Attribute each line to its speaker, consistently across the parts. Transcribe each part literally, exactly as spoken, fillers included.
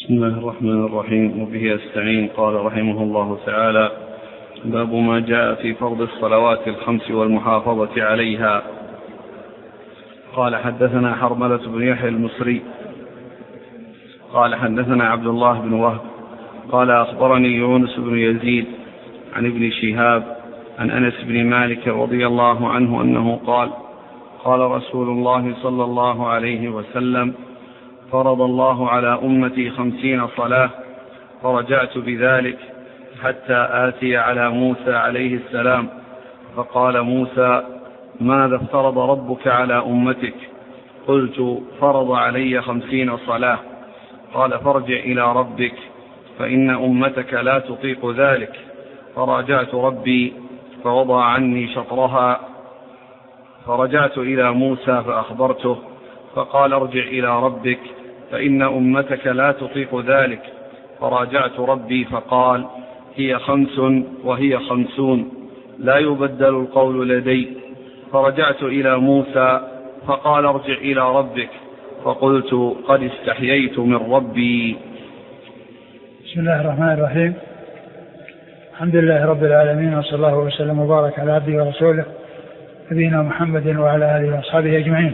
Speaker 1: بسم الله الرحمن الرحيم، وبه أستعين. قال رحمه الله تعالى: باب ما جاء في فرض الصلوات الخمس والمحافظة عليها. قال: حدثنا حرملة بن يحيى المصري قال حدثنا عبد الله بن وهب قال أخبرني يونس بن يزيد عن ابن شهاب عن أنس بن مالك رضي الله عنه أنه قال: قال رسول الله صلى الله عليه وسلم: فرض الله على أمتي خمسين صلاة، فرجعت بذلك حتى آتي على موسى عليه السلام، فقال موسى: ماذا افترض ربك على أمتك؟ قلت: فرض علي خمسين صلاة. قال: فارجع إلى ربك فإن أمتك لا تطيق ذلك. فراجعت ربي فوضع عني شطرها، فرجعت إلى موسى فأخبرته، فقال: ارجع إلى ربك فإن أمتك لا تطيق ذلك. فراجعت ربي فقال: هي خمس وهي خمسون، لا يبدل القول لدي. فرجعت إلى موسى فقال: ارجع إلى ربك. فقلت: قد استحييت من ربي.
Speaker 2: بسم الله الرحمن الرحيم. الحمد لله رب العالمين، وصلى الله وسلم وبارك على عبده ورسوله نبينا محمد وعلى آله وأصحابه أجمعين.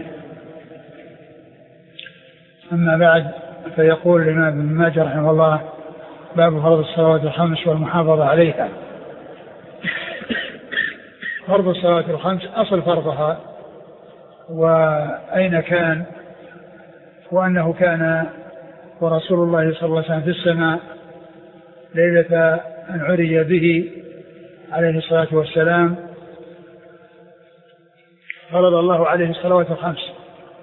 Speaker 2: أما بعد، فيقول الإمام ابن ماجه رحمه الله: باب فرض الصلوات الخمس والمحافظة عليها. فرض الصلوات الخمس أصل فرضها وأين كان، وأنه كان ورسول الله صلى الله عليه وسلم في السماء ليلة أن عرج به عليه الصلاة والسلام، فرض الله عليه الصلوات الخمس،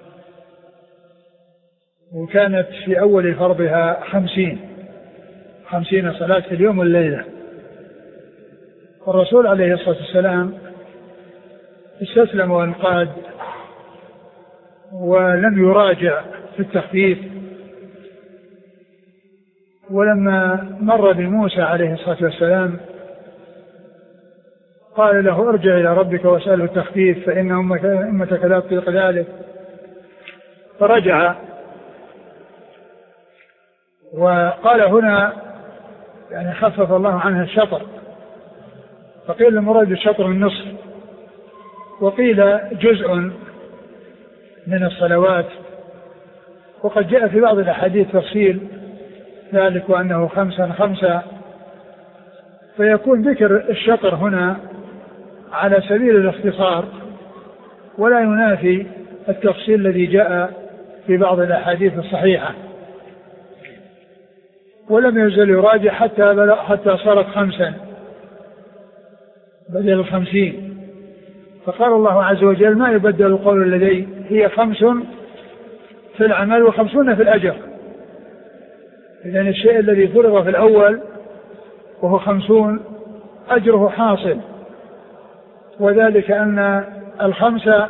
Speaker 2: وكانت في أول فرضها خمسين خمسين صلاة في اليوم والليلة. والرسول عليه الصلاة والسلام استسلم وانقاد ولم يراجع في التخفيف. ولما مر بموسى عليه الصلاة والسلام قال له: ارجع إلى ربك واسأله التخفيف فإن أمتك لا تطيق ذلك. فرجع وقال هنا يعني خفف الله عنها الشطر، فقيل المراد الشطر النصف، وقيل جزء من الصلوات. وقد جاء في بعض الأحاديث تفصيل ذلك وأنه خمسا خمسا، فيكون ذكر الشطر هنا على سبيل الاختصار ولا ينافي التفصيل الذي جاء في بعض الأحاديث الصحيحة. ولم يزل يراجع حتى حتى صارت خمسا بدل الخمسين. فقال الله عز وجل: ما يبدل القول لدي، هي خمس في العمل وخمسون في الأجر. إذن الشيء الذي فرض في الأول وهو خمسون أجره حاصل، وذلك أن الخمسة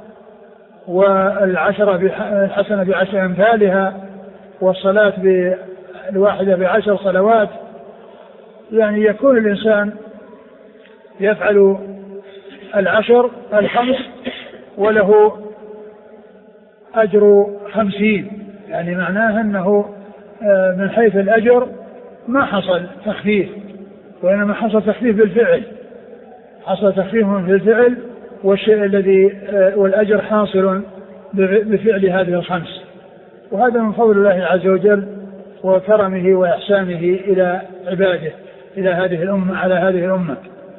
Speaker 2: والعشرة الحسنة بعشر أمثالها، والصلاة بالواحدة بعشر صلوات، يعني يكون الإنسان يفعل العشر الخمس وله أجر خمسين. يعني معناه أنه من حيث الأجر ما حصل تخفيف، وإنما حصل تخفيف بالفعل، حصل تخفيف في الفعل، والشيء الذي والأجر حاصل بفعل هذه الخمس. وهذا من فضل الله عز وجل وكرمه وإحسانه إلى عباده، إلى هذه الأمة، على هذه الأمة.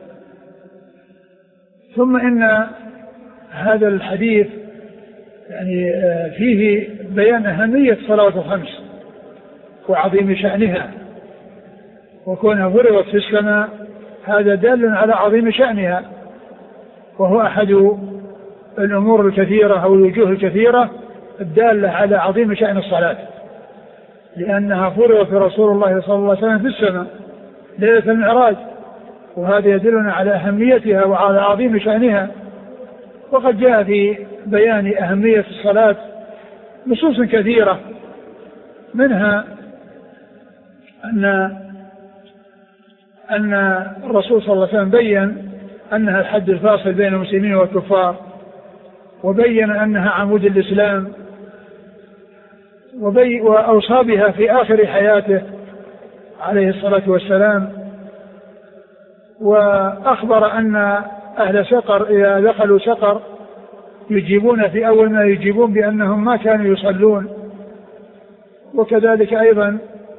Speaker 2: ثم إن هذا الحديث يعني فيه بيان أهمية صلوات الخمس وعظيم شأنها، وكونها فرضت في السماء هذا دال على عظيم شأنها، وهو أحد الأمور الكثيرة أو الوجوه الكثيرة الدالة على عظيم شأن الصلاة، لأنها فرضت في رسول الله صلى الله عليه وسلم في السماء ليلة المعراج، وهذا يدلنا على أهميتها وعلى عظيم شأنها. وقد جاء في بيان أهمية الصلاة نصوص كثيرة، منها أن أن الرسول صلى الله عليه وسلم بيّن أنها الحد الفاصل بين المسلمين والكفار، وبيّن أنها عمود الإسلام، وأوصى بها في آخر حياته عليه الصلاة والسلام، وأخبر أن أهل سقر إذا دخلوا سقر يجيبون في أول ما يجيبون بأنهم ما كانوا يصلون. وكذلك أيضا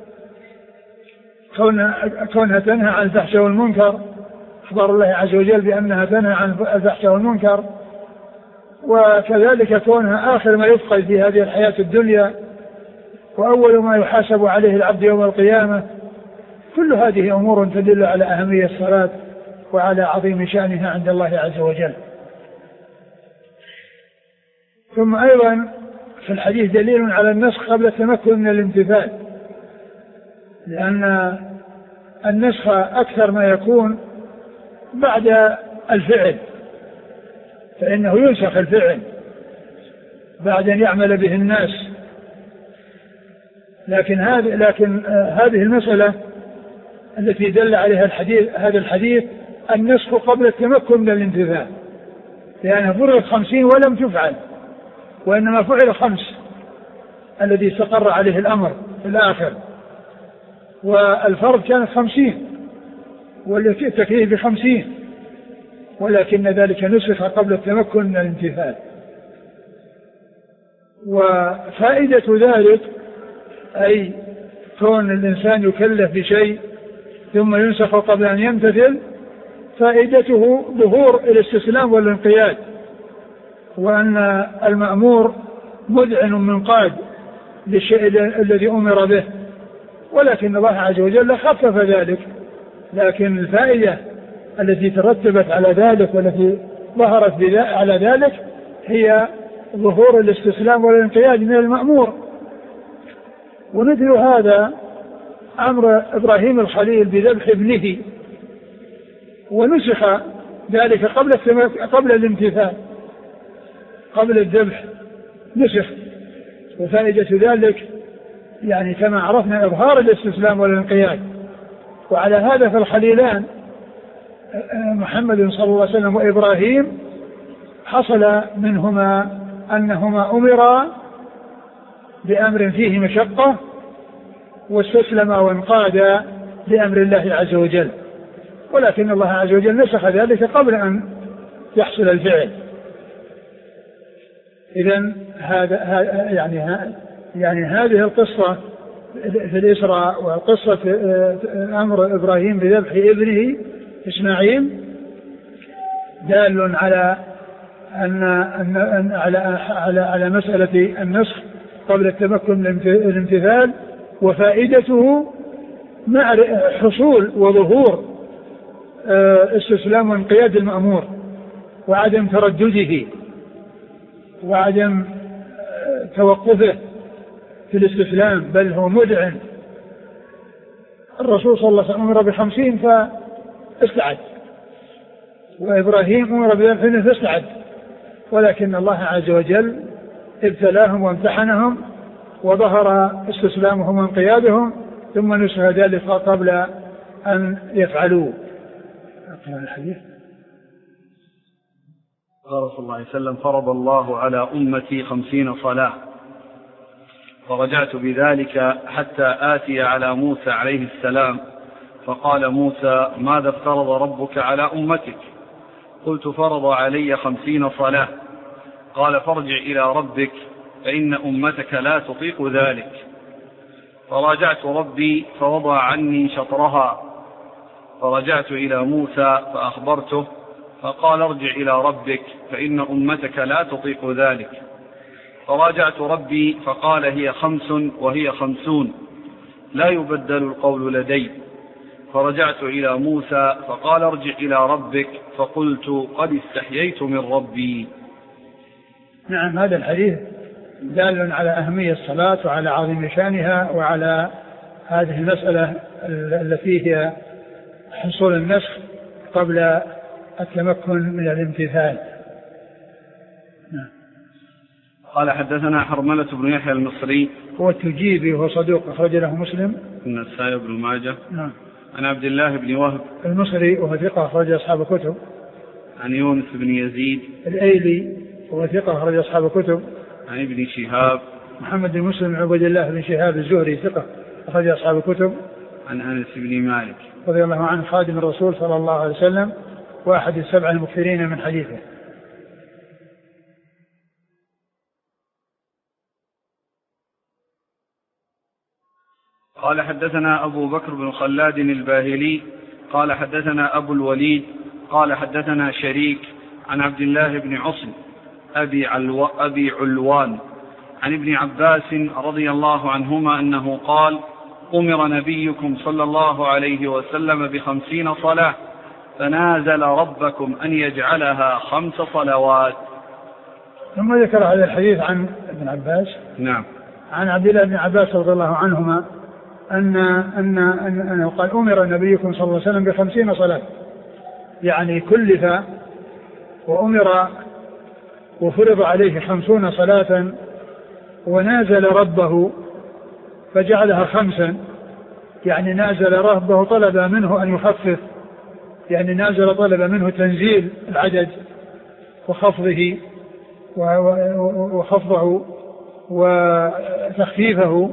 Speaker 2: كونها تنهى عن الفحش والمنكر، أخبر الله عز وجل بأنها تنهى عن الفحش والمنكر. وكذلك كونها آخر ما يفقد في هذه الحياة الدنيا وأول ما يحاسب عليه العبد يوم القيامة. كل هذه أمور تدل على أهمية الصلاة وعلى عظيم شأنها عند الله عز وجل. ثم أيضا في الحديث دليل على النسخ قبل التمكن من الامتثال، لأن النسخ أكثر ما يكون بعد الفعل، فإنه ينسخ الفعل بعد أن يعمل به الناس. لكن هذه لكن هذه المسألة التي دل عليها الحديث هذا الحديث النسخ قبل التمكن من الامتثال، لأنه فرض خمسين ولم تفعل، وإنما فعل خمس الذي استقر عليه الأمر في الآخر، والفرض كانت خمسين والتكليف بخمسين، ولكن ذلك نسخ قبل التمكن من الامتثال. وفائدة ذلك أي كون الإنسان يكلف بشيء ثم ينسخ قبل أن يمتثل، فائدته ظهور الاستسلام والانقياد، وأن المأمور مذعن منقاد للشيء الذي أمر به، ولكن الله عز وجل خفف ذلك. لكن الفائدة التي ترتبت على ذلك والتي ظهرت على ذلك هي ظهور الاستسلام والانقياد من المأمور. ومثل هذا أمر إبراهيم الخليل بذبح ابنه، ونسخ ذلك قبل قبل الامتثال، قبل الذبح نسخ. وفائدة ذلك يعني كما عرفنا إظهار الاستسلام والانقياد. وعلى هذا فالخليلان محمد صلى الله عليه وسلم وإبراهيم حصل منهما أنهما أمرا بأمر فيه مشقة واستسلم وانقاد لأمر الله عز وجل، ولكن الله عز وجل نسخ ذلك قبل أن يحصل الفعل. إذن هذا يعني يعني هذه القصة في الإسراء وقصة أمر إبراهيم بذبح ابنه إسماعيل دال على أن أن على على على مسألة النسخ قبل التمكن من الامتثال، وفائدته مع حصول وظهور استسلام وانقياد المأمور وعدم تردده وعدم توقفه في الاستسلام، بل هو مذعن. الرسول صلى الله عليه وسلم أمر بخمسين فاستعد، وإبراهيم أمر بذبح فاستعد، ولكن الله عز وجل ابتلاهم وامتحنهم وظهر استسلامهم وانقيادهم، ثم نسخ ذلك قبل أن يفعلوا. الحديث
Speaker 1: قال صلى الله عليه وسلم: فرض الله على أمتي خمسين صلاة، فرجعت بذلك حتى آتي على موسى عليه السلام، فقال موسى: ماذا افترض ربك على أمتك؟ قلت: فرض علي خمسين صلاة. قال: فارجع إلى ربك فإن أمتك لا تطيق ذلك. فراجعت ربي فوضع عني شطرها، فرجعت إلى موسى فأخبرته، فقال: ارجع إلى ربك فإن أمتك لا تطيق ذلك. فراجعت ربي فقال: هي خمس وهي خمسون، لا يبدل القول لدي. فرجعت إلى موسى فقال: ارجع إلى ربك، فقلت: قد استحييت من ربي.
Speaker 2: نعم، هذا الحديث دال على أهمية الصلاة وعلى عظيم شأنها وعلى هذه المسألة التي هي حصول النسخ قبل التمكن من الامتثال.
Speaker 1: نعم. قال: حدثنا حرملة بن يحيى المصري
Speaker 2: هو التجيبي وهو صدوق أخرج له مسلم
Speaker 1: النسائي بن ماجه.
Speaker 2: نعم.
Speaker 1: عن عبد الله بن وهب
Speaker 2: المصري وهو ثقة أخرج أصحاب الكتب.
Speaker 1: عن يونس بن يزيد
Speaker 2: الأيلي وهو ثقة أخرج أصحاب الكتب.
Speaker 1: عن ابن شهاب
Speaker 2: محمد بن مسلم بن عبد الله بن شهاب الزهري ثقة أخرج أصحاب الكتب.
Speaker 1: عن أنس بن مالك
Speaker 2: رضي الله عنه خادم الرسول صلى الله عليه وسلم وأحد السبع المكثرين من حديثه.
Speaker 1: قال حدثنا أبو بكر بن خلاد الباهلي قال حدثنا أبو الوليد قال حدثنا شريك عن عبد الله بن عصم أبي, علو أبي علوان عن ابن عباس رضي الله عنهما أنه قال أمر نبيكم صلى الله عليه وسلم بخمسين صلاة فنازل ربكم أن يجعلها خمس صلوات.
Speaker 2: ثم ذكر هذا الحديث عن ابن عباس.
Speaker 1: نعم.
Speaker 2: عن عبد الله بن عباس رضي الله عنهما أن أن أن أنه قال أمر نبيكم صلى الله عليه وسلم بخمسين صلاة، يعني كلف وأمر وفرض عليه خمسون صلاة ونازل ربه فجعلها خمسا، يعني نازل ربه طلب منه أن يخفف، يعني نازل طلب منه تنزيل العدد وخفضه وخفضه وتخفيفه،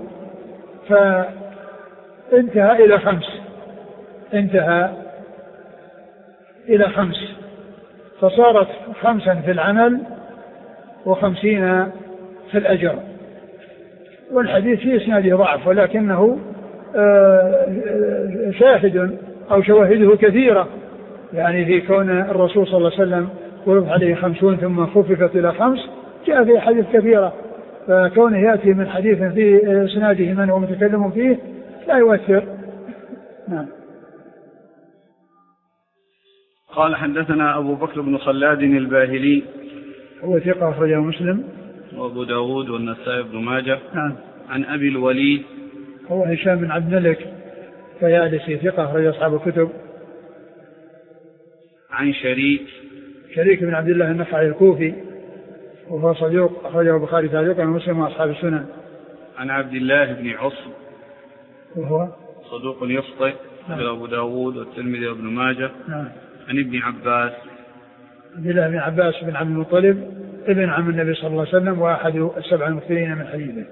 Speaker 2: فانتهى إلى خمس انتهى إلى خمس فصارت خمسا في العمل وخمسين في الأجر. والحديث في إسناده ضعف ولكنه شاهد أو شواهده كثيرة، يعني في كون الرسول صلى الله عليه وسلم ورد عليه خمسون ثم خففت إلى خمس جاء في حديث كثيرة، فكونه يأتي من حديث في إسناده من هو متكلم فيه لا يؤثر. نعم.
Speaker 1: قال حدثنا أبو بكر بن خلاد الباهلي
Speaker 2: هو ثقة أخرجه مسلم
Speaker 1: وأبو داود والنسائي بن ماجه.
Speaker 2: نعم.
Speaker 1: عن أبي الوليد
Speaker 2: هو هشام بن عبد الملك فيالسي ثقة أخرج أصحاب الكتب.
Speaker 1: عن شريك
Speaker 2: شريك بن عبد الله النخعي الكوفي وهو صدوق أخرجه البخاري تعليقا ومسلم وأصحاب السنن.
Speaker 1: عن عبد الله بن عصم
Speaker 2: وهو
Speaker 1: صدوق يخطئ أخرجه أبو داود والترمذي وابن ماجه.
Speaker 2: نعم.
Speaker 1: عن ابن عباس
Speaker 2: عبد الله بن عباس بن عبد المطلب ابن عم النبي صلى الله عليه وسلم وأحد السبع المكثرين من حديثه.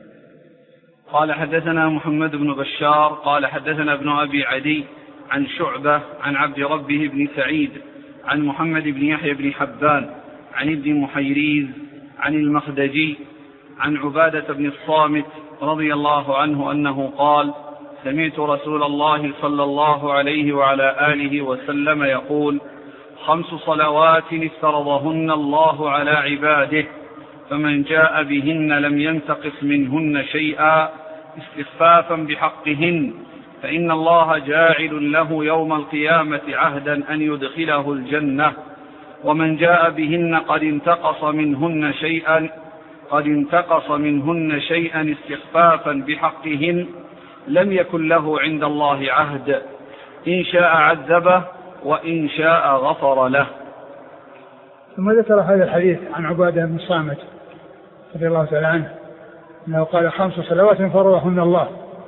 Speaker 1: قال حدثنا محمد بن بشار قال حدثنا ابن أبي عدي عن شعبة عن عبد ربه بن سعيد عن محمد بن يحيى بن حبان عن ابن محيريز عن المخدجي عن عبادة بن الصامت رضي الله عنه أنه قال سمعت رسول الله صلى الله عليه وعلى آله وسلم يقول خمس صلوات افترضهن الله على عباده فمن جاء بهن لم ينتقص منهن شيئا استخفافا بحقهن فإن الله جاعل له يوم القيامة عهدا أن يدخله الجنة ومن جاء بهن قد انتقص منهن شيئا قد انتقص منهن شيئا استخفافا بحقهن لم يكن له عند الله عهد إن شاء عذبه وإن شاء غفر له.
Speaker 2: ثم ذكر هذا الحديث عن عبادة بن الصامت رضي الله تعالى عنه أنه قال خمس صلوات فرضهن الله،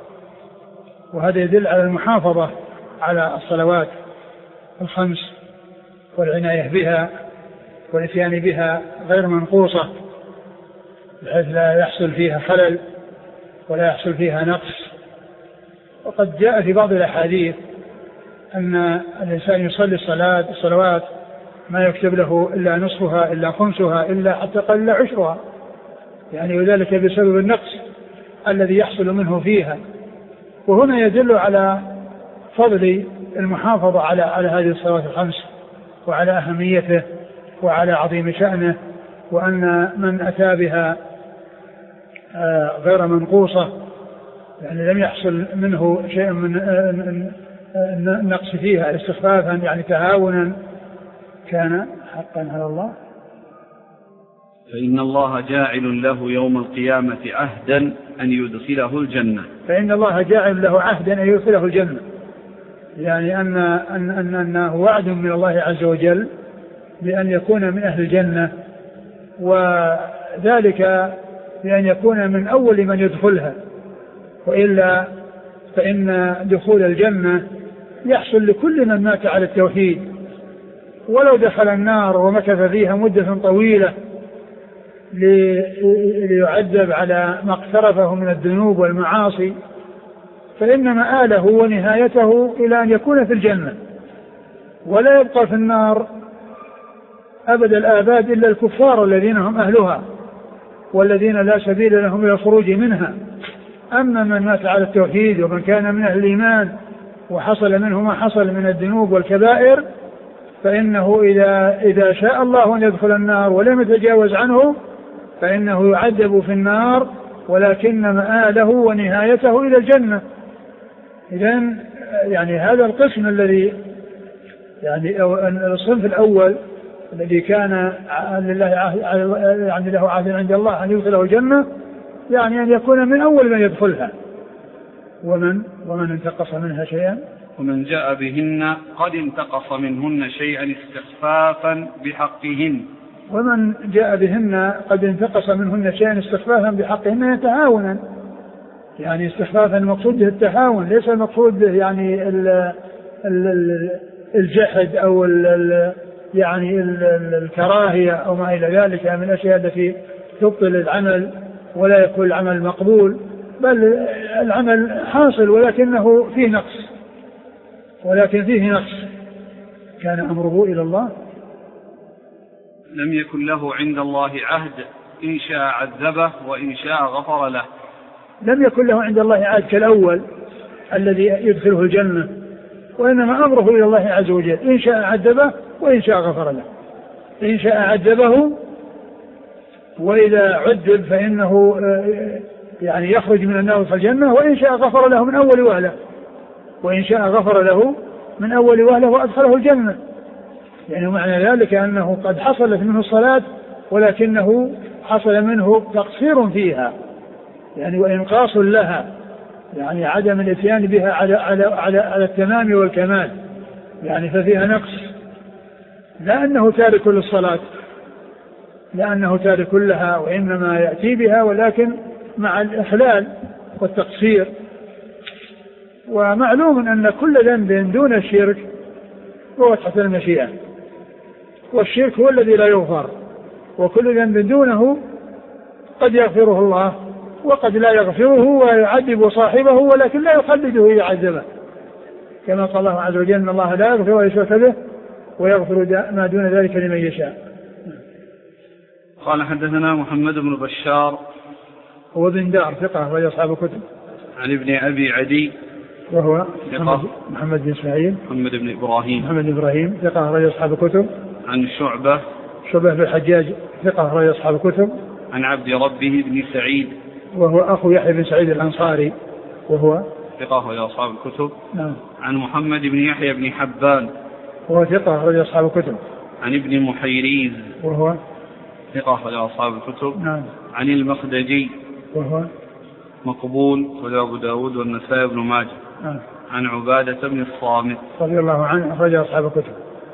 Speaker 2: وهذا يدل على المحافظة على الصلوات الخمس والعناية بها والاتيان بها غير منقوصة بحيث لا يحصل فيها خلل ولا يحصل فيها نقص. وقد جاء في بعض الأحاديث أن الإنسان يصلي الصلاة الصلوات ما يكتب له إلا نصفها إلا خمسها إلا حتى قل عشرها، يعني وذلك بسبب النقص الذي يحصل منه فيها. وهنا يدل على فضل المحافظة على على هذه الصلوات الخمس وعلى أهميته وعلى عظيم شأنه، وأن من أتى بها غير منقوصة يعني لم يحصل منه شيء من النقص فيها استخفافا يعني تهاونا كان حقا على الله.
Speaker 1: فإن الله جاعل له يوم القيامة عهدا أن يدخله الجنة
Speaker 2: فإن الله جاعل له عهدا أن يدخله الجنة، يعني أن أن أن أنه وعد من الله عز وجل بأن يكون من أهل الجنة، وذلك بأن يكون من أول من يدخلها، وإلا فإن دخول الجنة يحصل لكل من مات على التوحيد، ولو دخل النار ومكث فيها مدة طويلة ليعذب على ما اقترفه من الذنوب والمعاصي، فإن مآله ونهايته إلى أن يكون في الجنة، ولا يبقى في النار أبد الآباد إلا الكفار الذين هم أهلها والذين لا سبيل لهم إلى الخروج منها. أما من مات على التوحيد ومن كان من أهل الإيمان وحصل منه ما حصل من الذنوب والكبائر، فإنه إذا, إذا شاء الله أن يدخل النار ولم يتجاوز عنه فإنه يعذب في النار، ولكن مآله ونهايته إلى الجنة. إذن يعني هذا القسم الذي يعني الصنف الأول الذي كان لله يعني له عهد عند الله أن يدخله الجنة، يعني أن يكون من أول من يدخلها. ومن ومن انتقص منها شيئا
Speaker 1: ومن جاء بهن قد انتقص منهن شيئا استخفافا بحقهن
Speaker 2: ومن جاء بهن قد انتقص منهن شيئا استخفافا بحقهن يتهاونا، يعني استخفافا المقصود به التهاون، ليس المقصود يعني ال ال الجحد أو ال يعني الكراهية أو ما إلى ذلك من الأشياء التي تبطل العمل ولا يكون العمل مقبول، بل العمل حاصل ولكنه فيه نقص ولكن فيه نقص كان أمره إلى الله.
Speaker 1: لم يكن له عند الله عهد إن شاء عذبه وإن شاء غفر له.
Speaker 2: لم يكن له عند الله عهد كالأول الذي يدخله الجنة، وإنما أمره إلى الله عز وجل، إن شاء عذبه وإن شاء غفر له. إن شاء عذبه وإذا عذب فإنه يعني يخرج من النار في الجنة، وإن شاء غفر له من أول وهلة وإن شاء غفر له من أول وهلة وأدخله الجنة. يعني معنى ذلك أنه قد حصلت منه الصلاة ولكنه حصل منه تقصير فيها، يعني وإنقاص لها، يعني عدم الاتيان بها على, على, على, على التمام والكمال، يعني ففيها نقص، لا أنه تارك للصلاة لأنه تارك لها وإنما يأتي بها، ولكن مع الإخلال والتقصير. ومعلوم أن كل ذنب دون الشرك هو تحت المشيئة، والشرك هو الذي لا يغفر، وكل ذنب دونه قد يغفره الله وقد لا يغفره ويعذب صاحبه، ولكن لا يخلده يعذبه، كما قال الله عز وجل إن الله لا يغفر ويشرك به ويغفر ما دون ذلك لمن يشاء.
Speaker 1: قال حدثنا محمد بن بشار
Speaker 2: هو بن دار ثقة وهي أصحاب الكتب.
Speaker 1: عن ابن أبي عدي
Speaker 2: وهو محمد, محمد بن إسماعيل
Speaker 1: محمد بن إبراهيم
Speaker 2: محمد بن إبراهيم ثقة وهي أصحاب الكتب.
Speaker 1: عن شعبة
Speaker 2: شعبة بن الحجاج ثقة وهي أصحاب الكتب.
Speaker 1: عن عبد ربه بن سعيد
Speaker 2: وهو أخو يحيى بن سعيد الأنصاري وهو
Speaker 1: ثقة وهي أصحاب الكتب.
Speaker 2: نعم.
Speaker 1: عن محمد بن يحيى بن حبان
Speaker 2: وهو ثقة وهي أصحاب الكتب.
Speaker 1: عن ابن محيريز وهو
Speaker 2: ثقة
Speaker 1: وهي أصحاب الكتب.
Speaker 2: نعم.
Speaker 1: عن المخدجي
Speaker 2: وهو
Speaker 1: مقبول وهو أبو داود والنسائي بن ماجه.
Speaker 2: نعم.
Speaker 1: عن عبادة بن الصامت
Speaker 2: رضي الله عنه أخرج أصحاب الكتب.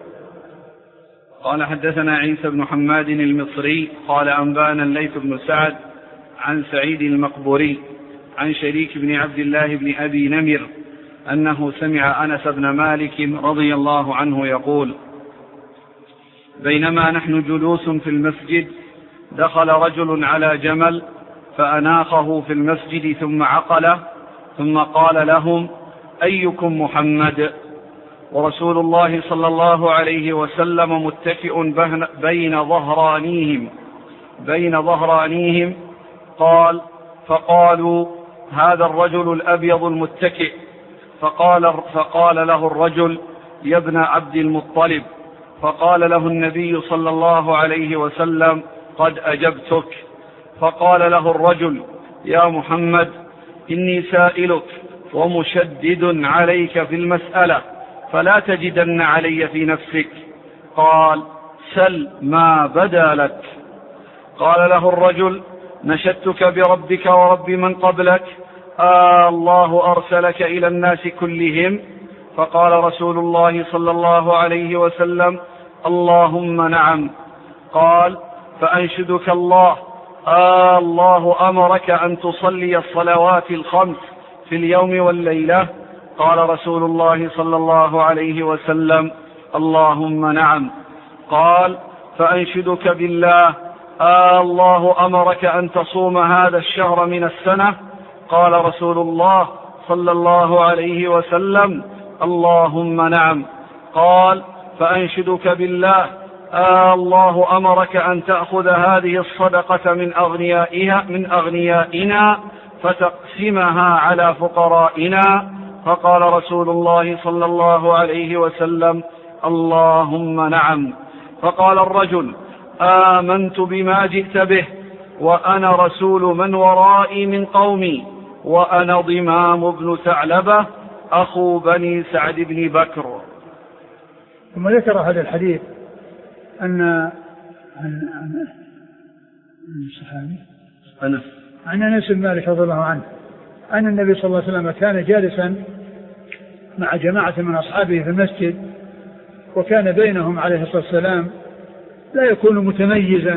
Speaker 1: قال حدثنا عيسى بن حماد المصري قال أنبانا الليث بن سعد عن سعيد المقبوري عن شريك بن عبد الله بن أبي نمر أنه سمع أنس بن مالك رضي الله عنه يقول بينما نحن جلوس في المسجد دخل رجل على جمل فأناخه في المسجد ثم عقله ثم قال لهم أيكم محمد ورسول الله صلى الله عليه وسلم متكئ بين ظهرانيهم بين ظهرانيهم قال فقالوا هذا الرجل الأبيض المتكئ فقال, فقال له الرجل يا ابن عبد المطلب فقال له النبي صلى الله عليه وسلم قد أجبتك فقال له الرجل يا محمد إني سائلك ومشدد عليك في المسألة فلا تجدن علي في نفسك قال سل ما بدا لك قال له الرجل نشدتك بربك ورب من قبلك آه الله أرسلك إلى الناس كلهم فقال رسول الله صلى الله عليه وسلم اللهم نعم قال فأنشدك الله آه الله أمرك أن تصلي الصلوات الخمس في اليوم والليلة قال رسول الله صلى الله عليه وسلم اللهم نعم قال فأنشدك بالله آه الله أمرك أن تصوم هذا الشهر من السنة؟ قال رسول الله صلى الله عليه وسلم: اللهم نعم. قال: فأنشدك بالله، آه الله أمرك أن تأخذ هذه الصدقة من أغنيائها من أغنيائنا فتقسمها على فقرائنا؟ فقال رسول الله صلى الله عليه وسلم: اللهم نعم. فقال الرجل: آمنت بما جئت به، وأنا رسول من ورائي من قومي، وأنا ضمام بن ثعلبة أخو بني سعد بن بكر.
Speaker 2: ثم ذكر هذا الحديث أن عن عن الصحابي
Speaker 1: أنس
Speaker 2: عن أنس بن مالك رضي الله عنه أن النبي صلى الله عليه وسلم كان جالسا مع جماعة من أصحابه في المسجد، وكان بينهم عليه الصلاة والسلام لا يكون متميزا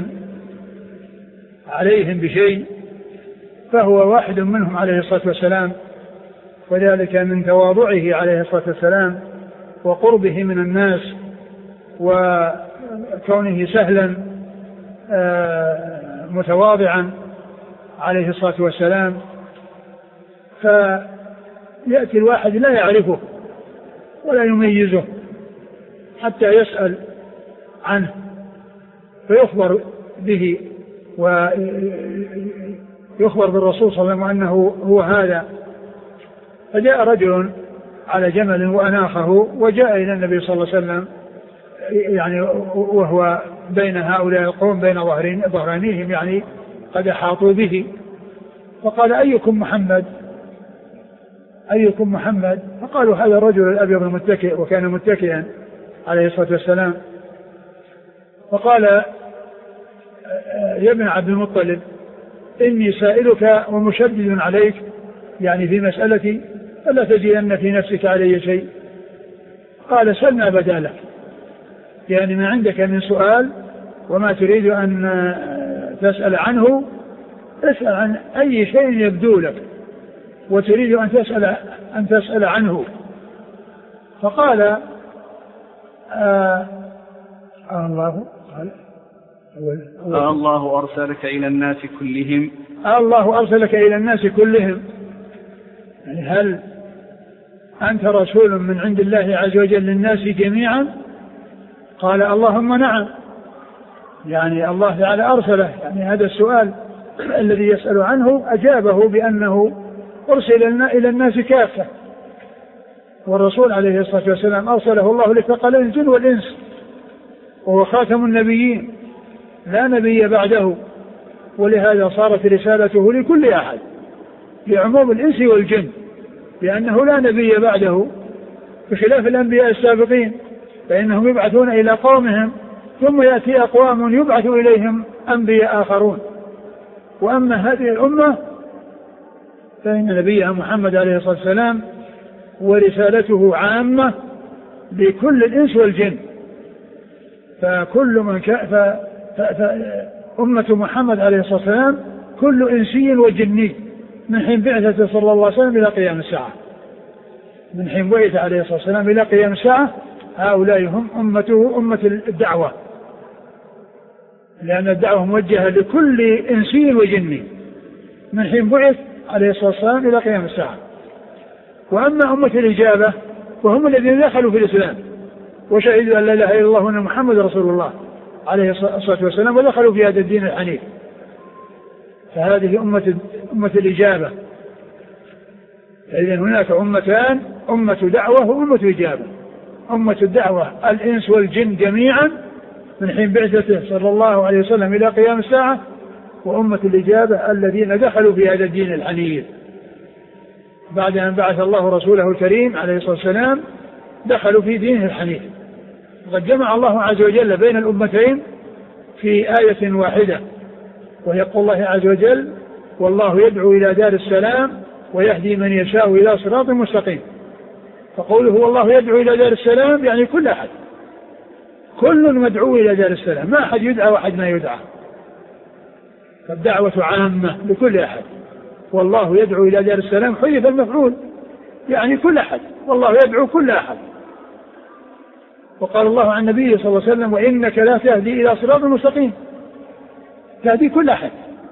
Speaker 2: عليهم بشيء، فهو واحد منهم عليه الصلاة والسلام، وذلك من تواضعه عليه الصلاة والسلام وقربه من الناس وكونه سهلا متواضعا عليه الصلاة والسلام. فيأتي الواحد لا يعرفه ولا يميزه حتى يسأل عنه فيخبر به ويخبر بالرسول صلى الله عليه وسلم أنه هو هذا. فجاء رجل على جمل وأناخه وجاء إلى النبي صلى الله عليه وسلم يعني وهو بين هؤلاء القوم بين ظهرانيهم يعني قد أحاطوا به، فقال: أيكم محمد أيكم محمد فقالوا: هذا الرجل الأبيض المتكئ، وكان متكئا عليه الصلاة والسلام. فقال: يا ابن عبد المطلب، إني سائلك ومشدد عليك يعني في مسألتي، فلا تجدن في نفسك علي شيء. قال: سلنا بدا لك، يعني ما عندك من سؤال وما تريد أن تسأل عنه اسأل عن أي شيء يبدو لك وتريد أن تسأل, أن تسأل عنه. فقال: آه الله قال
Speaker 1: آه الله أرسلك إلى الناس كلهم
Speaker 2: آه الله أرسلك إلى الناس كلهم، يعني هل أنت رسول من عند الله عز وجل للناس جميعا؟ قال: اللهم نعم، يعني الله تعالى أرسله، يعني هذا السؤال الذي يسأل عنه أجابه بأنه أرسل إلى الناس كافة، والرسول عليه الصلاة والسلام أرسله الله لثقلين الجن والإنس، وهو خاتم النبيين لا نبي بعده، ولهذا صارت رسالته لكل أحد لعموم الإنس والجن، لأنه لا نبي بعده بخلاف الأنبياء السابقين، فإنهم يبعثون إلى قومهم ثم يأتي أقوام يبعث إليهم أنبياء آخرون. وأما هذه الأمة فإن نبيها محمد عليه الصلاة والسلام ورسالته عامة لكل الإنس والجن، فكل من ك... ف... ف... فأمة محمد عليه الصلاة والسلام كل إنسي وجني من حين بعثة صلى الله عليه وسلم إلى قيام الساعة، من حين بعث عليه الصلاة والسلام إلى قيام الساعة هؤلاء هم أمته أمة الدعوة، لأن الدعوة موجهة لكل إنسي وجني من حين بعث عليه الصلاة والسلام إلى قيام الساعة. وأما أمة الإجابة وهم الذين دخلوا في الإسلام وشهدوا أن لا إله إلا الله وأن محمد رسول الله عليه الصلاة والسلام ودخلوا في هذا الدين الحنيف، فهذه أمة أمة الإجابة. فإذن هناك أمتان، أمة دعوة وأمة إجابة. أمة الدعوة الإنس والجن جميعا من حين بعثته صلى الله عليه وسلم إلى قيام الساعة، وأمة الإجابة الذين دخلوا في هذا الدين الحنيف بعد أن بعث الله رسوله الكريم عليه الصلاة والسلام، دخلوا في دينه الحنيف. وقد جمع الله عز وجل بين الأمتين في آية واحدة، وهي قول الله عز وجل: والله يدعو إلى دار السلام ويهدي من يشاء إلى صراط مستقيم. فقوله والله يدعو إلى دار السلام يعني كل أحد، كل مدعو إلى دار السلام، ما أحد يدعى وأحد ما يدعى، فالدعوة عامة لكل أحد. والله يدعو إلى دار السلام حذف المفعول يعني كل أحد، والله يدعو كل أحد. وقال الله عن النبي صلى الله عليه وسلم: وإنك لا تهدي إلى صراط مستقيم، تهدي كل أحد.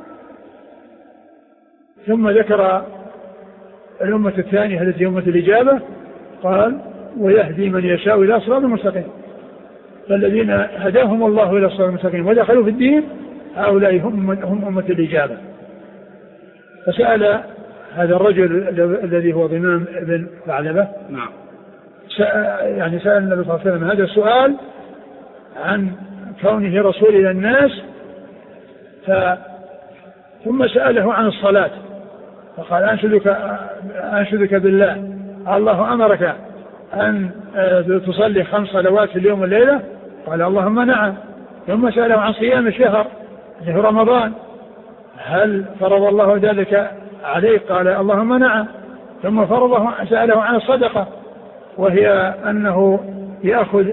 Speaker 2: ثم ذكر الأمة الثانية التي أمة الإجابة، قال ويهدي من يشاء إلى صراط مستقيم. فالذين هداهم الله إلى صراط مستقيم ودخلوا في الدين هؤلاء هم, هم أمة الإجابة. فسأل هذا الرجل الذي هو ضمام بن ثعلبة
Speaker 1: نعم
Speaker 2: يعني سأل النبي صلى الله عليه وسلم هذا السؤال عن كونه رسول إلى الناس، ف ثم سأله عن الصلاة فقال أنشدك, أنشدك بالله الله أمرك أن تصلي خمس صلوات في اليوم والليلة؟ قال اللهم نعم. ثم سأله عن صيام الشهر في رمضان هل فرض الله ذلك عليه؟ قال اللهم نعم. ثم فرضه سأله عن الصدقة وهي أنه يأخذ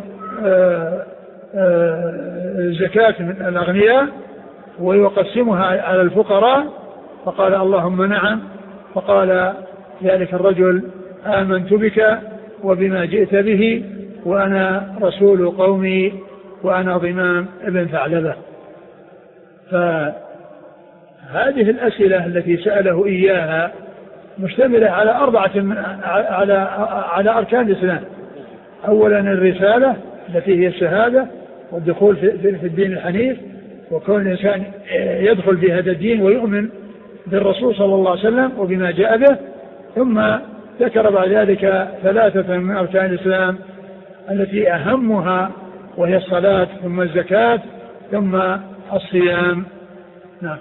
Speaker 2: الزكاة من الأغنياء ويقسمها على الفقراء، فقال اللهم نعم. فقال ذلك الرجل آمنت بك وبما جئت به وأنا رسول قومي وأنا ضمام ابن ثعلبة. فهذه الأسئلة التي سأله إياها مشتملة على أربعة على على أركان الإسلام. أولا الرسالة التي هي الشهادة والدخول في الدين الحنيف، وكون الإنسان يدخل في هذا الدين ويؤمن بالرسول صلى الله عليه وسلم وبما جاء به. ثم ذكر بعد ذلك ثلاثة من أركان الإسلام التي أهمها وهي الصلاة ثم الزكاة ثم الصيام. نعم.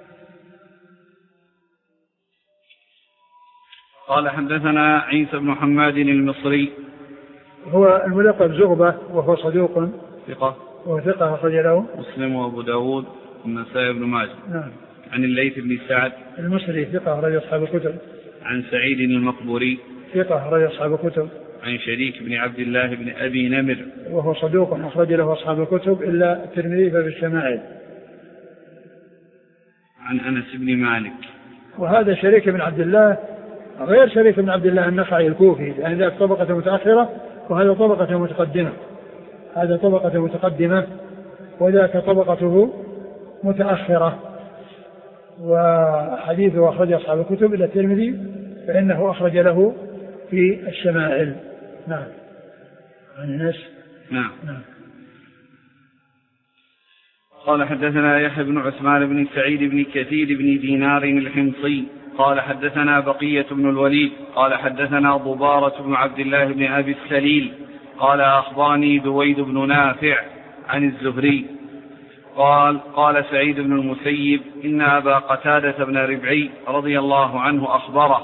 Speaker 1: قال حدثنا عيسى بن حماد المصري
Speaker 2: هو الملقب زغبة وهو صدوق
Speaker 1: ثقة
Speaker 2: وهو ثقة أخرج له
Speaker 1: مسلم وأبو داود والنسائي بن ماجه.
Speaker 2: نعم.
Speaker 1: عن الليث بن سعد
Speaker 2: المصري ثقة أخرج أصحاب الكتب.
Speaker 1: عن سعيد المقبوري
Speaker 2: ثقة أخرج أصحاب الكتب.
Speaker 1: عن شريك بن عبد الله بن أبي نمر
Speaker 2: وهو صدوق أخرج له أصحاب الكتب إلا الترمذي في الشمائل.
Speaker 1: عن أنس بن مالك.
Speaker 2: وهذا شريك بن عبد الله غير شريك بن عبد الله النخعي الكوفي، يعني ذاك طبقة متأخرة وهذا طبقة متقدمة. هذا طبقة متقدمة وذاك طبقته متأخرة. وحديثه أخرج أصحاب الكتب إلى الترمذي فإنه أخرج له في الشمائل. نعم. عن الناس.
Speaker 1: نعم.
Speaker 2: نعم.
Speaker 1: قال حدثنا يحيى بن عثمان بن سعيد بن كثير بن دينار الحمصي قال حدثنا بقية بن الوليد قال حدثنا ضبارة بن عبد الله بن أبي السليل قال أخبرني دويد بن نافع عن الزهري قال قال سعيد بن المسيب إن أبا قتادة بن ربعي رضي الله عنه أخبره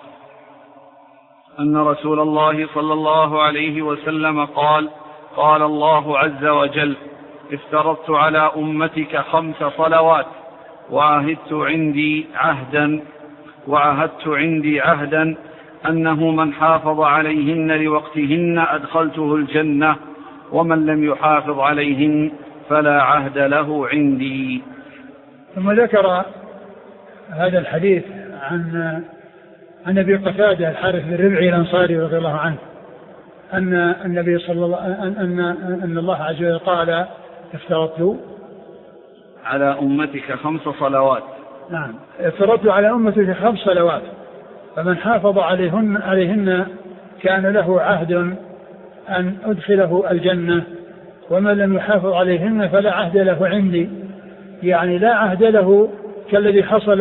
Speaker 1: أن رسول الله صلى الله عليه وسلم قال قال الله عز وجل افترضت على أمتك خمس صلوات وعهدت عندي عهدا وعهدت عندي عهدا أنه من حافظ عليهن لوقتهن أدخلته الجنة ومن لم يحافظ عليهن فلا عهد له عندي.
Speaker 2: ثم ذكر هذا الحديث عن عن أبي قتادة الحارث بن ربعي الأنصاري رضي الله عنه أن النبي صلى الله أن أن أن الله عز وجل قال افترضت
Speaker 1: على أمتك خمس صلوات.
Speaker 2: نعم. افترضت على أمتك خمس صلوات فمن حافظ عليهن عليهن كان له عهد أن أدخله الجنة ومن لم يحافظ عليهن فلا عهد له عندي. يعني لا عهد له كالذي حصل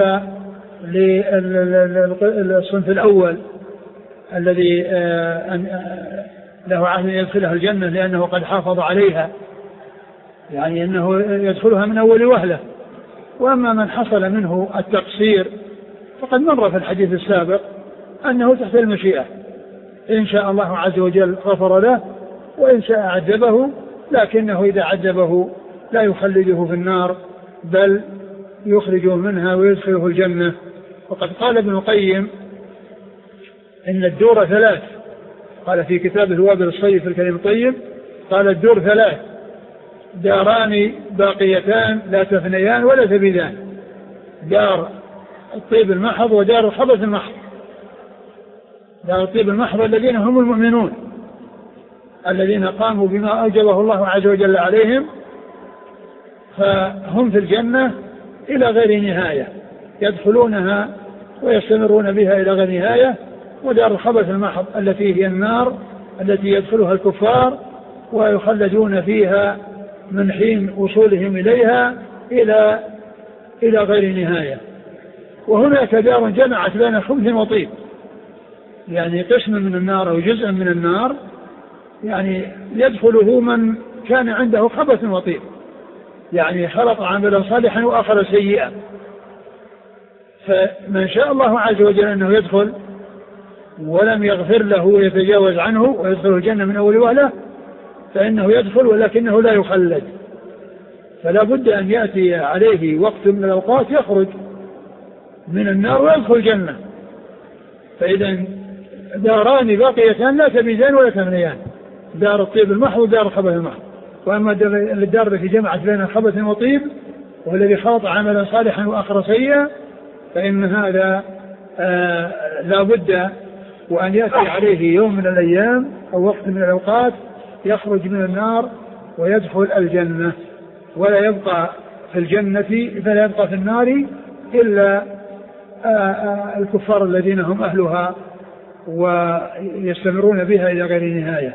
Speaker 2: للصنف الأول الذي له عهد أن يدخلها الجنة لأنه قد حافظ عليها، يعني أنه يدخلها من أول وهلة. وأما من حصل منه التقصير فقد مر في الحديث السابق أنه تحت المشيئة، إن شاء الله عز وجل غفر له وإن شاء عذبه، لكنه إذا عذبه لا يخلده في النار بل يخرجه منها ويدخله الجنة. وقد قال ابن القيم إن الدور ثلاث، قال في كتابه الوابل الصيب في الكلم الطيب قال الدور ثلاث، داران باقيتان لا تفنيان ولا تبيدان، دار الطيب المحض ودار الخبث المحض. دار الطيب المحض الذين هم المؤمنون الذين قاموا بما أوجبه الله عز وجل عليهم فهم في الجنة، إلى غير نهاية، يدخلونها ويستمرون بها إلى غير نهاية. ودار الخبث المحض التي هي النار التي يدخلها الكفار ويخلدون فيها من حين وصولهم إليها إلى إلى غير نهاية. وهناك دار جمعت بين خبث وطيب، يعني قسم من النار أو جزء من النار يعني يدخله من كان عنده خبث وطيب، يعني خلق عملا صالحا وآخر سيئا، فمن شاء الله عز وجل أنه يدخل ولم يغفر له ويتجاوز عنه ويدخل الجنة من أول وهلة فإنه يدخل ولكنه لا يخلد، فلا بد أن يأتي عليه وقت من الأوقات يخرج من النار ويدخل الجنة. فإذا داران باقيتان لا تبيدان ولا تمنيان، دار الطيب المحض ودار الخبث المحض. وأما الدار التي جمعت بين خبث وطيب والذي خلط عملا صالحا وآخر سيئا فإن هذا آه لا بد وأن يأتي عليه يوم من الأيام أو وقت من الأوقات يخرج من النار ويدخل الجنة، ولا يبقى في الجنة فلا يبقى في النار إلا آه آه الكفار الذين هم أهلها ويستمرون بها إلى غير نهاية.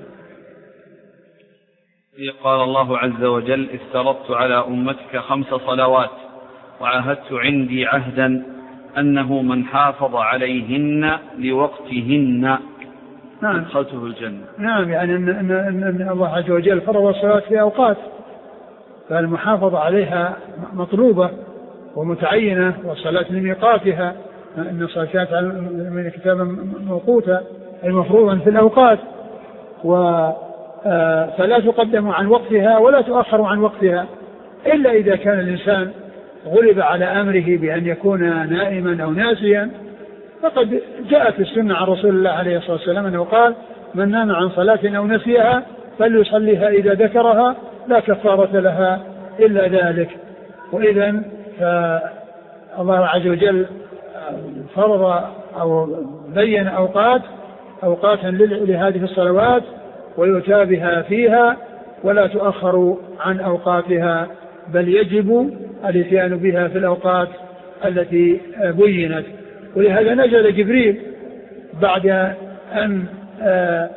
Speaker 1: قال الله عز وجل: افترضت على أمتك خمس صلوات وعهدت عندي عهدا أنه من حافظ عليهن لوقتهن أدخلته الجنة.
Speaker 2: نعم، يعني أن, أن, أن, أن الله عز وجل فرض الصلاة في أوقات، فالمحافظة عليها مطلوبة ومتعينة، والصلاة لميقاتها، أن الصلاة من كتابا موقوتا أي مفروضا في الأوقات، و فلا تقدم عن وقتها ولا تؤخر عن وقتها إلا إذا كان الإنسان غلب على أمره بأن يكون نائما أو ناسيا، فقد جاءت السنة عن رسول الله عليه الصلاة والسلام أنه قال: من نام عن صلاة أو نسيها فليصليها إذا ذكرها لا كفارة لها إلا ذلك. وإذا فالله عز وجل فرض أو بين أوقات أوقاتا لهذه الصلوات ويؤتى بها فيها ولا تؤخر عن أوقاتها، بل يجب الاتيان بها في الأوقات التي بينت. ولهذا نزل جبريل بعد أن آآ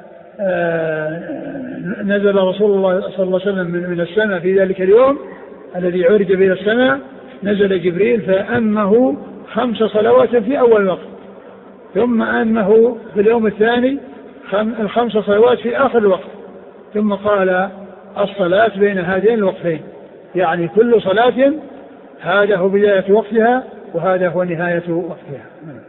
Speaker 2: آآ نزل رسول الله صلى الله عليه وسلم من السماء في ذلك اليوم الذي عرج به السماء، نزل جبريل فأمه خمس صلوات في أول وقت، ثم أمه في اليوم الثاني الخمس صلوات في آخر الوقت، ثم قال: الصلاة بين هذين الوقتين، يعني كل صلاة هذا هو بداية وقتها وهذا هو نهاية وقتها.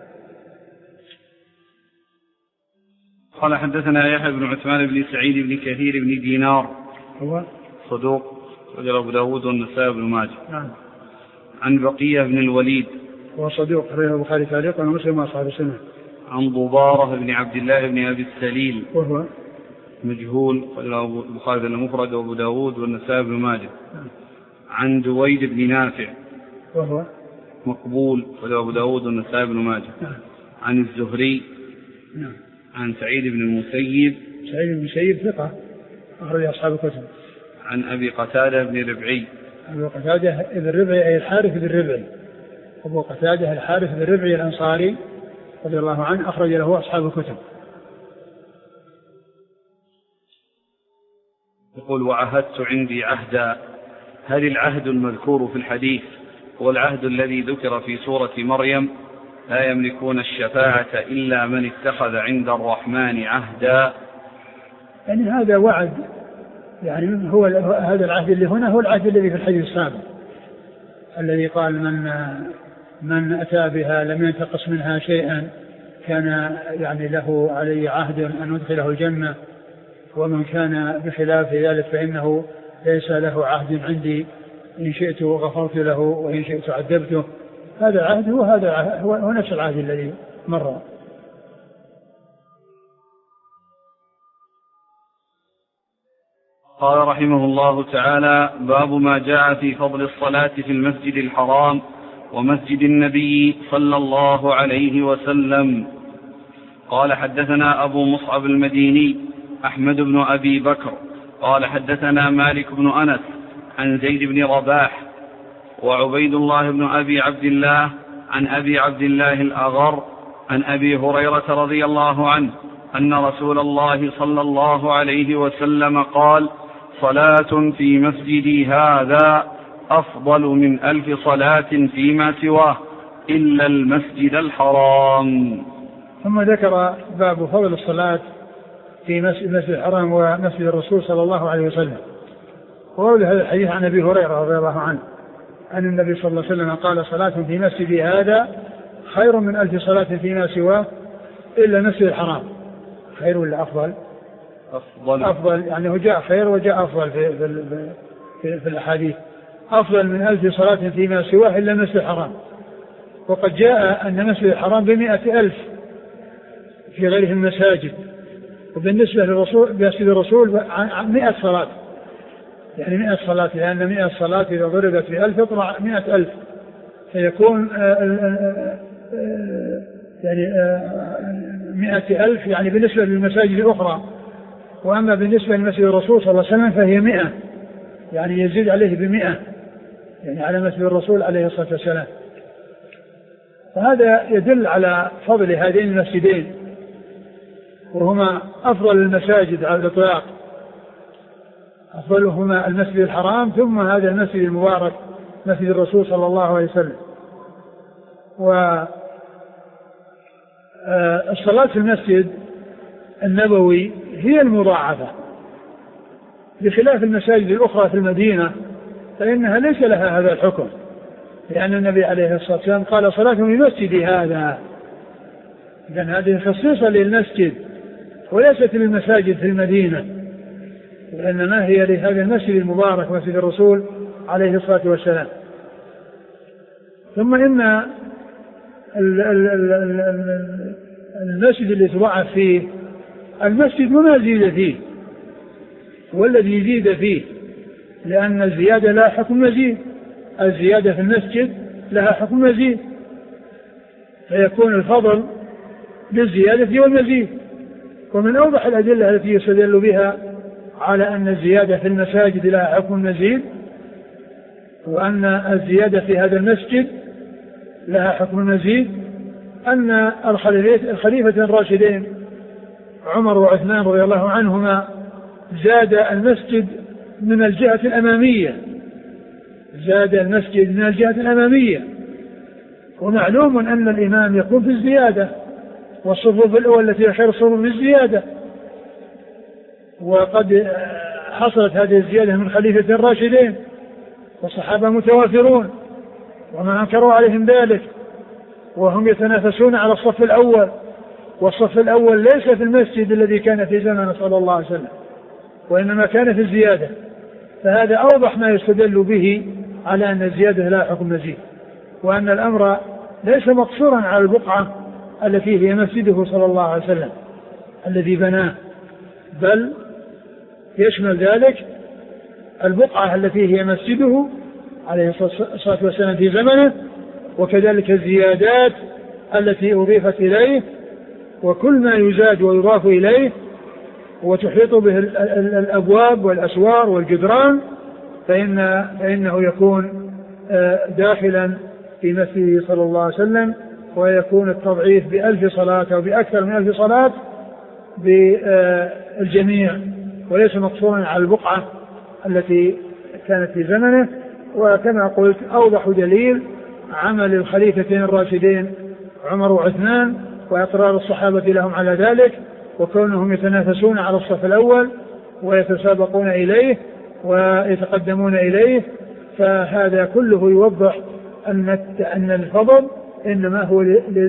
Speaker 1: قال: حدثنا يحيى بن عثمان بن سعيد بن كثير بن دينار
Speaker 2: هو
Speaker 1: صدوق رجل أبو داود والنسائي بن ماجه.
Speaker 2: نعم.
Speaker 1: عن بقية بن الوليد
Speaker 2: هو صدوق رواه البخاري تعليقا ومسلم وأصحاب السنة.
Speaker 1: عن ضبارة بن عبد الله بن أبي السليل
Speaker 2: وهو
Speaker 1: مجهول البخاري المفرد وأبو داود والنسائي بن ماجه. عن دويد بن نافع
Speaker 2: وهو
Speaker 1: مقبول وأبو داود والنسائي بن ماجه. عن الزهري
Speaker 2: نعم.
Speaker 1: عن سعيد بن المسيب
Speaker 2: سعيد بن المسيب ثقة أخرج أصحاب الكتب.
Speaker 1: عن أبي قتادة بن ربعي
Speaker 2: أبو قتادة بن ربعي أي الحارث بن ربعي، أبو قتادة الحارث بن ربعي الأنصاري رضي الله عنه أخرج له أصحاب الكتب.
Speaker 1: يقول: وعهدت عندي عهدا. هل العهد المذكور في الحديث هو العهد الذي ذكر في سورة مريم: لا يملكون الشفاعة إلا من اتخذ عند الرحمن عهدا؟
Speaker 2: يعني هذا وعد، يعني هو هذا العهد اللي هنا هو العهد الذي في الحديث السابق الذي قال: من من أتى بها لم ينتقص منها شيئا كان يعني له علي عهد أن أدخله الجنة، ومن كان بخلاف ذلك فإنه ليس له عهد عندي، إن شئت غفرت له وإن شئت عذبته. هذا العهد هو هذا هو نفس العهد الذي مر.
Speaker 1: قال رحمه الله تعالى: باب ما جاء في فضل الصلاة في المسجد الحرام ومسجد النبي صلى الله عليه وسلم. قال: حدثنا أبو مصعب المديني أحمد بن أبي بكر قال: حدثنا مالك بن أنس عن زيد بن رباح وعبيد الله بن أبي عبد الله عن أبي عبد الله الأغر عن أبي هريرة رضي الله عنه أن رسول الله صلى الله عليه وسلم قال: صلاة في مسجدي هذا أفضل من ألف صلاة فيما سواه إلا المسجد الحرام.
Speaker 2: ثم ذكر باب فضل الصلاة في مسجد الحرام ومسجد الرسول صلى الله عليه وسلم. وقول هذا الحديث عن أبي هريرة رضي الله عنه أن النبي صلى الله عليه وسلم قال: صلاة في مسجدي هذا خير من ألف صلاة فيما سواه إلا مسجد الحرام. خير ولا أفضل؟
Speaker 1: أفضل.
Speaker 2: أفضل، يعني هو جاء خير وجاء أفضل في, في, في, في الأحاديث. أفضل من ألف صلاة فيما سواه إلا مسجد الحرام. وقد جاء أن مسجد الحرام بمئة ألف في غيره المساجد. وبالنسبة للرسول مسجد الرسول مئة صلاة، يعني مئة صلاة، لأن مئة صلاة إذا ضربت في ألف يطلع مئة ألف، فيكون يعني مئة ألف يعني بالنسبة للمساجد الأخرى. وأما بالنسبة لمسجد الرسول صلى الله عليه وسلم فهي مئة، يعني يزيد عليه بمئة، يعني على مسجد الرسول عليه الصلاة والسلام. فهذا يدل على فضل هذين المسجدين، وهما أفضل المساجد على الإطلاق. أفضلهما المسجد الحرام، ثم هذا المسجد المبارك مسجد الرسول صلى الله عليه وسلم. والصلاة في المسجد النبوي هي المضاعفة، بخلاف المساجد الأخرى في المدينة فإنها ليس لها هذا الحكم، لأن النبي عليه الصلاة والسلام قال: صلاة في مسجدي هذا. إذن هذه خصيصة للمسجد وليست للمساجد في المدينة، وإنما هي لهذا المسجد المبارك مسجد الرسول عليه الصلاة والسلام. ثم إن المسجد اللي تضاعف فيه المسجد وما زيد فيه، والذي يزيد فيه، لأن الزيادة لها حكم مزيد، الزيادة في المسجد لها حكم مزيد، فيكون الفضل بالزيادة والمزيد. ومن أوضح الأدلة التي يستدل بها على أن الزيادة في المساجد لها حكم مزيد، وأن الزيادة في هذا المسجد لها حكم مزيد، أن الخليفة الراشدين عمر وعثمان رضي الله عنهما زاد المسجد من الجهة الأمامية، زاد المسجد من الجهة الأمامية. ومعلوم أن الإمام يكون في الزيادة، والصفوف الأول التي خير الصفوف في الزيادة، وقد حصلت هذه الزيادة من خليفة الراشدين والصحابة متوافرون وما أنكروا عليهم ذلك، وهم يتنافسون على الصف الأول، والصف الأول ليس في المسجد الذي كان في زمن صلى الله عليه وسلم، وإنما كان في الزيادة. فهذا أوضح ما يستدل به على أن الزيادة لا حكم مزيد، وأن الأمر ليس مقصورا على البقعة التي هي مسجده صلى الله عليه وسلم الذي بناه، بل يشمل ذلك البقعة التي هي مسجده عليه الصلاة والسلام في زمنه، وكذلك الزيادات التي أضيفت إليه، وكل ما يزاد ويضاف إليه وتحيط به الأبواب والأسوار والجدران فإن فإنه يكون داخلا في مسجده صلى الله عليه وسلم، ويكون التضعيف بألف صلاة أو بأكثر من ألف صلاة بالجميع، وليس مقصورا على البقعة التي كانت في زمنه. وكما قلت أوضح دليل عمل الخليفتين الراشدين عمر وعثمان وإقرار الصحابة لهم على ذلك، وكونهم يتنافسون على الصف الأول ويتسابقون إليه ويتقدمون إليه، فهذا كله يوضح أن أن الفضل إنما هو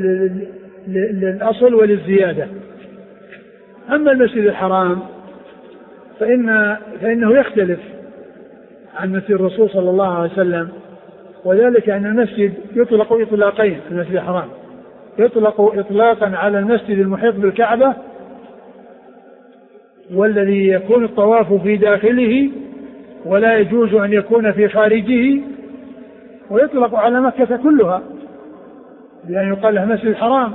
Speaker 2: للأصل وللزيادة. أما المسجد الحرام فإن فإنه يختلف عن مسجد الرسول صلى الله عليه وسلم، وذلك أن المسجد يطلق إطلاقين في المسجد الحرام، يطلق إطلاقا على المسجد المحيط بالكعبة والذي يكون الطواف في داخله ولا يجوز أن يكون في خارجه، ويطلق على مكة كلها لأن يقال له مسجد الحرام.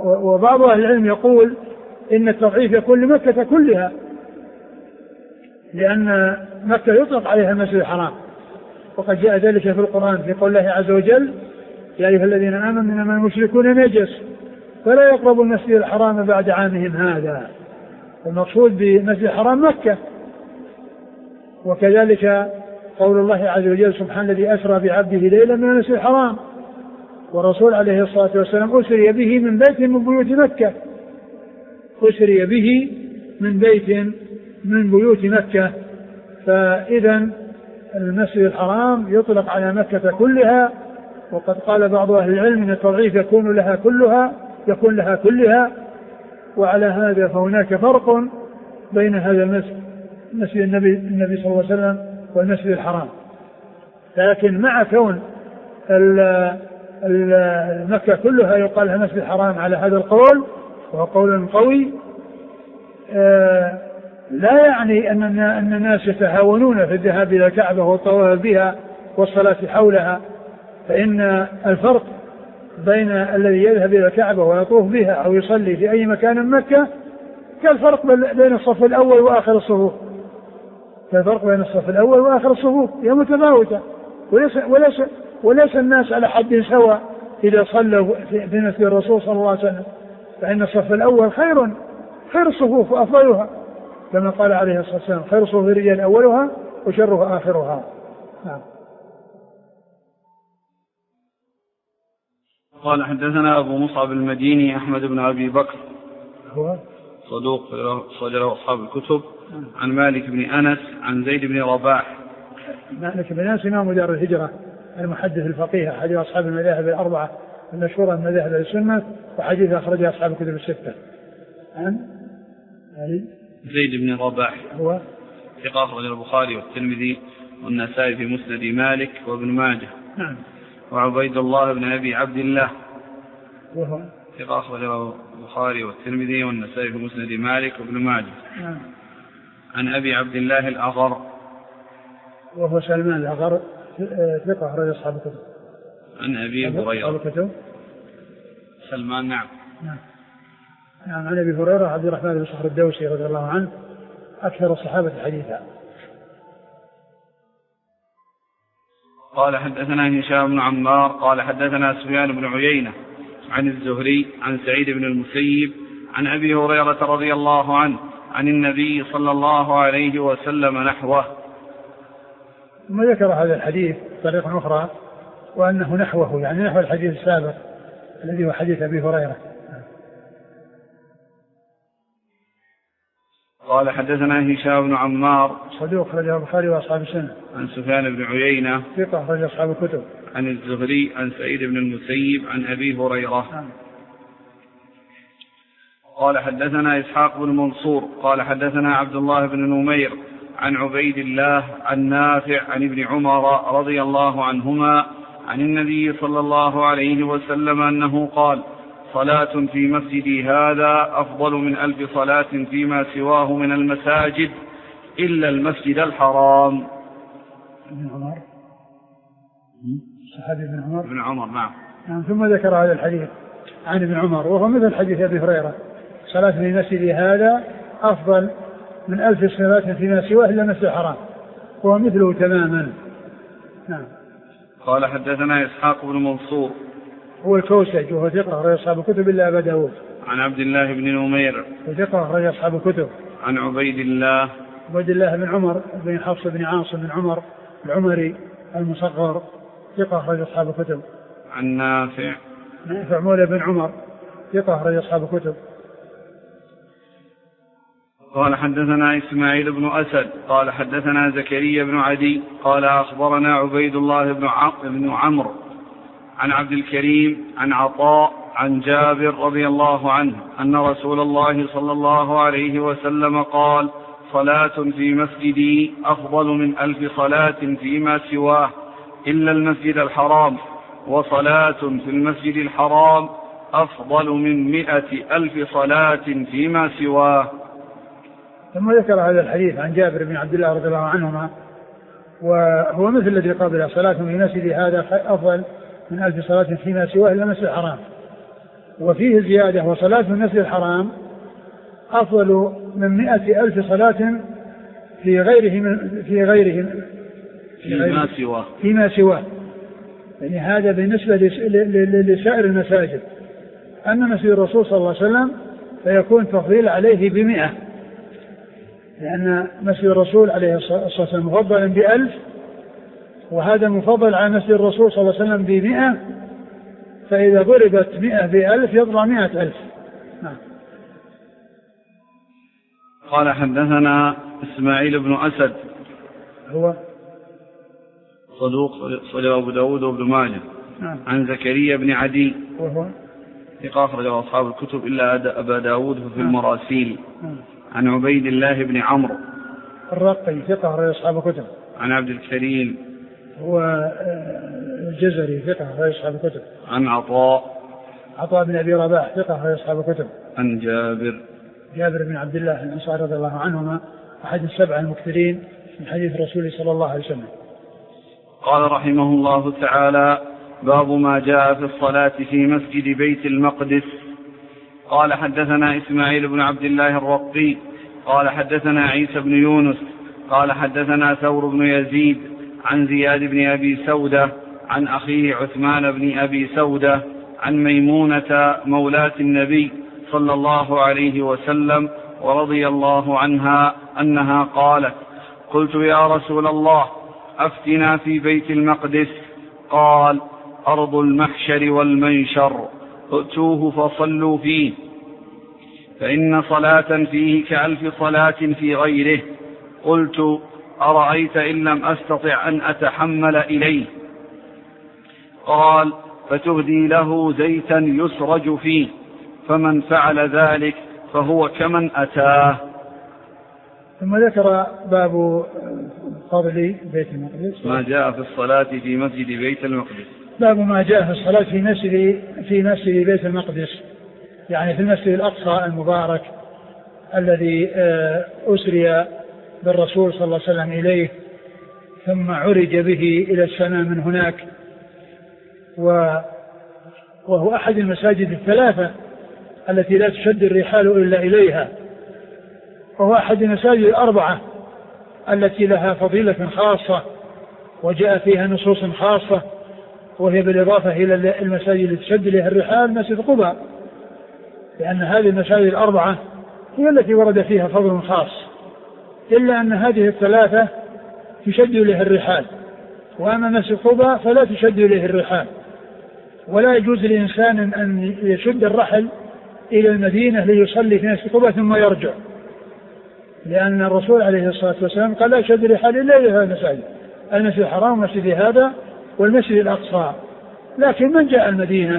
Speaker 2: وبعض أهل العلم يقول إن التضعيف يكون لمكة كلها، لأن مكة يطلق عليها المسجد الحرام، وقد جاء ذلك في القرآن في قول الله عز وجل: يا أيها الذين آمنوا إنما المشركون نجس فلا يقربوا المسجد الحرام بعد عامهم هذا. المقصود بالمسجد الحرام مكة. وكذلك قول الله عز وجل: سبحان الذي أسرى بعبده ليلا من المسجد الحرام، والرسول عليه الصلاة والسلام أسري به من بيت من بيوت مكة، أسري به من بيت من بيوت مكة. فإذا المسجد الحرام يطلق على مكة كلها، وقد قال بعض أهل العلم أن التضعيف يكون لها كلها يكون لها كلها وعلى هذا فهناك فرق بين هذا المسجد مسجد النبي, النبي صلى الله عليه وسلم والمسجد الحرام. لكن مع كون مكة كلها يقال لها مسجد الحرام على هذا القول، وهو قول قوي، آه لا يعني أن أن الناس يتهاونون في الذهاب إلى الكعبة والطواف بها والصلاة حولها، فإن الفرق بين الذي يذهب إلى الكعبة ويطوف بها أو يصلي في أي مكان من مكة كالفرق بين الصف الأول وآخر الصفوف، كالفرق بين الصف الأول وآخر الصفوف، هي متفاوتة، وليس, وليس, وليس الناس على حد سواء إذا صلوا في مسجد الرسول صلى الله عليه وسلم، فإن الصف الأول خير خير الصفوف وأفضلها، كما قال عليه الصلاة والسلام: خير صفوف الرجال أولها وشرها آخرها. نعم.
Speaker 1: قال: حدثنا أبو مصعب المديني أحمد بن أبي بكر،
Speaker 2: هو
Speaker 1: صدوق صدره أصحاب الكتب، عن مالك بن أنس عن زيد بن رباح.
Speaker 2: مالك بن أنس إمام دار الهجرة المحدث الفقيه، أحد أصحاب المذاهب الأربعة المشهورة من مذاهب السنة، وحديث أخرجه أصحاب الكتب الستة. عن
Speaker 1: زيد بن رباح
Speaker 2: هو
Speaker 1: ثقة أخرجه البخاري والترمذي والنسائي في مسند مالك وابن ماجه.
Speaker 2: نعم.
Speaker 1: وعبيد الله بن أبي عبد الله
Speaker 2: وهو
Speaker 1: ثقة أخرجه البخاري والترمذي والنسائي في مسند مالك وابن ماجه.
Speaker 2: نعم.
Speaker 1: عن أبي عبد الله الأغر
Speaker 2: وهو سلمان الأغر ثقة أخرجه أصحاب الكتب.
Speaker 1: عن أبي هريرة سلمان. نعم.
Speaker 2: نعم. نعم. عن أبي هريرة عبد الرحمن بن صخر الدوسي رضي الله عنه أكثر الصحابة حديثا.
Speaker 1: قال: حدثنا هشام بن عمار قال: حدثنا سفيان بن عيينة عن الزهري عن سعيد بن المسيب عن أبي هريرة رضي الله عنه عن النبي صلى الله عليه وسلم نحوه.
Speaker 2: ثم ذكر هذا الحديث طريقة أخرى وأنه نحوه، يعني نحو الحديث السابق الذي هو حديث أبي هريرة.
Speaker 1: قال: حدثنا هشام بن عمار
Speaker 2: صدوق أخرجه البخاري وأصحاب السنة.
Speaker 1: عن سفيان بن عيينة
Speaker 2: ثقة أخرج أصحاب الكتب.
Speaker 1: عن الزهري عن سعيد بن المسيب عن أبي هريرة.
Speaker 2: نعم.
Speaker 1: قال: حدثنا إسحاق بن منصور قال: حدثنا عبد الله بن نمير عن عبيد الله عن نافع عن ابن عمر رضي الله عنهما عن النبي صلى الله عليه وسلم أنه قال: صلاة في مسجدي هذا أفضل من ألف صلاة فيما سواه من المساجد إلا المسجد الحرام.
Speaker 2: ابن عمر صحابي ابن عمر
Speaker 1: ابن عمر نعم.
Speaker 2: نعم. ثم ذكر هذا الحديث عن ابن عمر وهو مثل حديث أبي هريرة: صلاة في مسجدي هذا أفضل من ألف صلاة فيما سواه إلا المسجد الحرام، وهو مثله تماما. نعم.
Speaker 1: قال: حدثنا إسحاق بن منصور
Speaker 2: هو الكوسج وهو ثقة أخرج أصحاب الكتب إلا أبا داود.
Speaker 1: عن عبد الله بن نمير
Speaker 2: وثقة أخرج أصحاب الكتب.
Speaker 1: عن عبيد الله
Speaker 2: عبيد الله بن عمر بن حفص بن عاصم بن عمر العمري المصغر ثقة أخرج أصحاب الكتب.
Speaker 1: عن نافع
Speaker 2: نافع مولى بن عمر ثقة أخرج أصحاب الكتب.
Speaker 1: قال: حدثنا إسماعيل بن أسد قال: حدثنا زكريا بن عدي قال: أخبرنا عبيد الله بن عمرو عن عبد الكريم عن عطاء عن جابر رضي الله عنه أن رسول الله صلى الله عليه وسلم قال: صلاة في مسجدي أفضل من ألف صلاة فيما سواه إلا المسجد الحرام، وصلاة في المسجد الحرام أفضل من مئة ألف صلاة فيما سواه.
Speaker 2: ثم ذكر هذا الحديث عن جابر بن عبد الله رضي الله عنهما، وهو مثل الذي قبله: صلاة في مسجد هذا أفضل من ألف صلاة فيما سواه إلا المسجد الحرام. وفيه زيادة: وصلاة في المسجد الحرام أفضل من مئة ألف صلاة في غيره في غيره
Speaker 1: فيما سواه
Speaker 2: فيما سواه يعني هذا بالنسبة لسائر المساجد. أما مسجد الرسول صلى الله عليه وسلم فيكون تفضيل عليه بمئة، لأن مسجد الرسول عليه الصلاة والسلام مفضل بألف، وهذا مفضل على مسجد الرسول صلى الله عليه وسلم بمئة، فإذا ضربت مئة بألف يطلع مئة ألف. نعم.
Speaker 1: قال حدثنا إسماعيل بن أسد
Speaker 2: هو
Speaker 1: صدوق صلى أبو داود وابن ماجه.
Speaker 2: نعم.
Speaker 1: عن زكريا بن عدي
Speaker 2: وهو
Speaker 1: ثقة أخرجه أصحاب الكتب إلا أبا داود في
Speaker 2: نعم.
Speaker 1: المراسيل.
Speaker 2: نعم.
Speaker 1: عن عبيد الله بن عمرو
Speaker 2: الرقي ثقة أخرجه أصحاب الكتب.
Speaker 1: عن عبد الكريم
Speaker 2: هو الجزري ثقة أخرجه أصحاب الكتب.
Speaker 1: عن عطاء
Speaker 2: عطاء بن أبي رباح ثقة أخرجه أصحاب الكتب.
Speaker 1: عن جابر
Speaker 2: جابر بن عبد الله الأنصاري رضي الله عنهما أحد السبعة المكثرين من حديث رسوله صلى الله عليه وسلم.
Speaker 1: قال رحمه الله تعالى: باب ما جاء في الصلاة في مسجد بيت المقدس. قال حدثنا إسماعيل بن عبد الله الرقي قال حدثنا عيسى بن يونس قال حدثنا ثور بن يزيد عن زياد بن أبي سودة عن أخيه عثمان بن أبي سودة عن ميمونة مولاة النبي صلى الله عليه وسلم ورضي الله عنها أنها قالت: قلت يا رسول الله أفتنا في بيت المقدس. قال: أرض المحشر والمنشر، ائتوه فصلوا فيه، فإن صلاة فيه كألف صلاة في غيره. قلت: أرأيت إن لم أستطع أن أتحمل إليه؟ قال: فتهدي له زيتا يسرج فيه، فمن فعل ذلك فهو كمن أتاه.
Speaker 2: ثم ذكر باب فضل بيت المقدس.
Speaker 1: ما جاء في الصلاة في مسجد بيت المقدس.
Speaker 2: باب ما جاء في الصلاة في مسجد في مسجد بيت المقدس، يعني في المسجد الأقصى المبارك الذي أسري بالرسول صلى الله عليه وسلم إليه، ثم عرج به إلى السماء من هناك، وهو أحد المساجد الثلاثة التي لا تشد الرحال إلا إليها، وهو أحد المساجد الأربعة التي لها فضيلة خاصة وجاء فيها نصوص خاصة، وهي بالإضافة إلى المساجد التي تشد لها الرحال مسجد قباء، لأن هذه المساجد الأربعة هي التي ورد فيها فضل خاص، إلا أن هذه الثلاثة تشد لها الرحال، وأما مسجد قباء فلا تشد لها الرحال، ولا يجوز لإنسان أن يشد الرحل إلى المدينة ليصلي في مسجد قباء ثم يرجع، لأن الرسول عليه الصلاة والسلام قال: لا يشد الرحال إلا إلى هذا المساجد، المسجد الحرام ومسجد هذا والمسجد الأقصى. لكن من جاء المدينة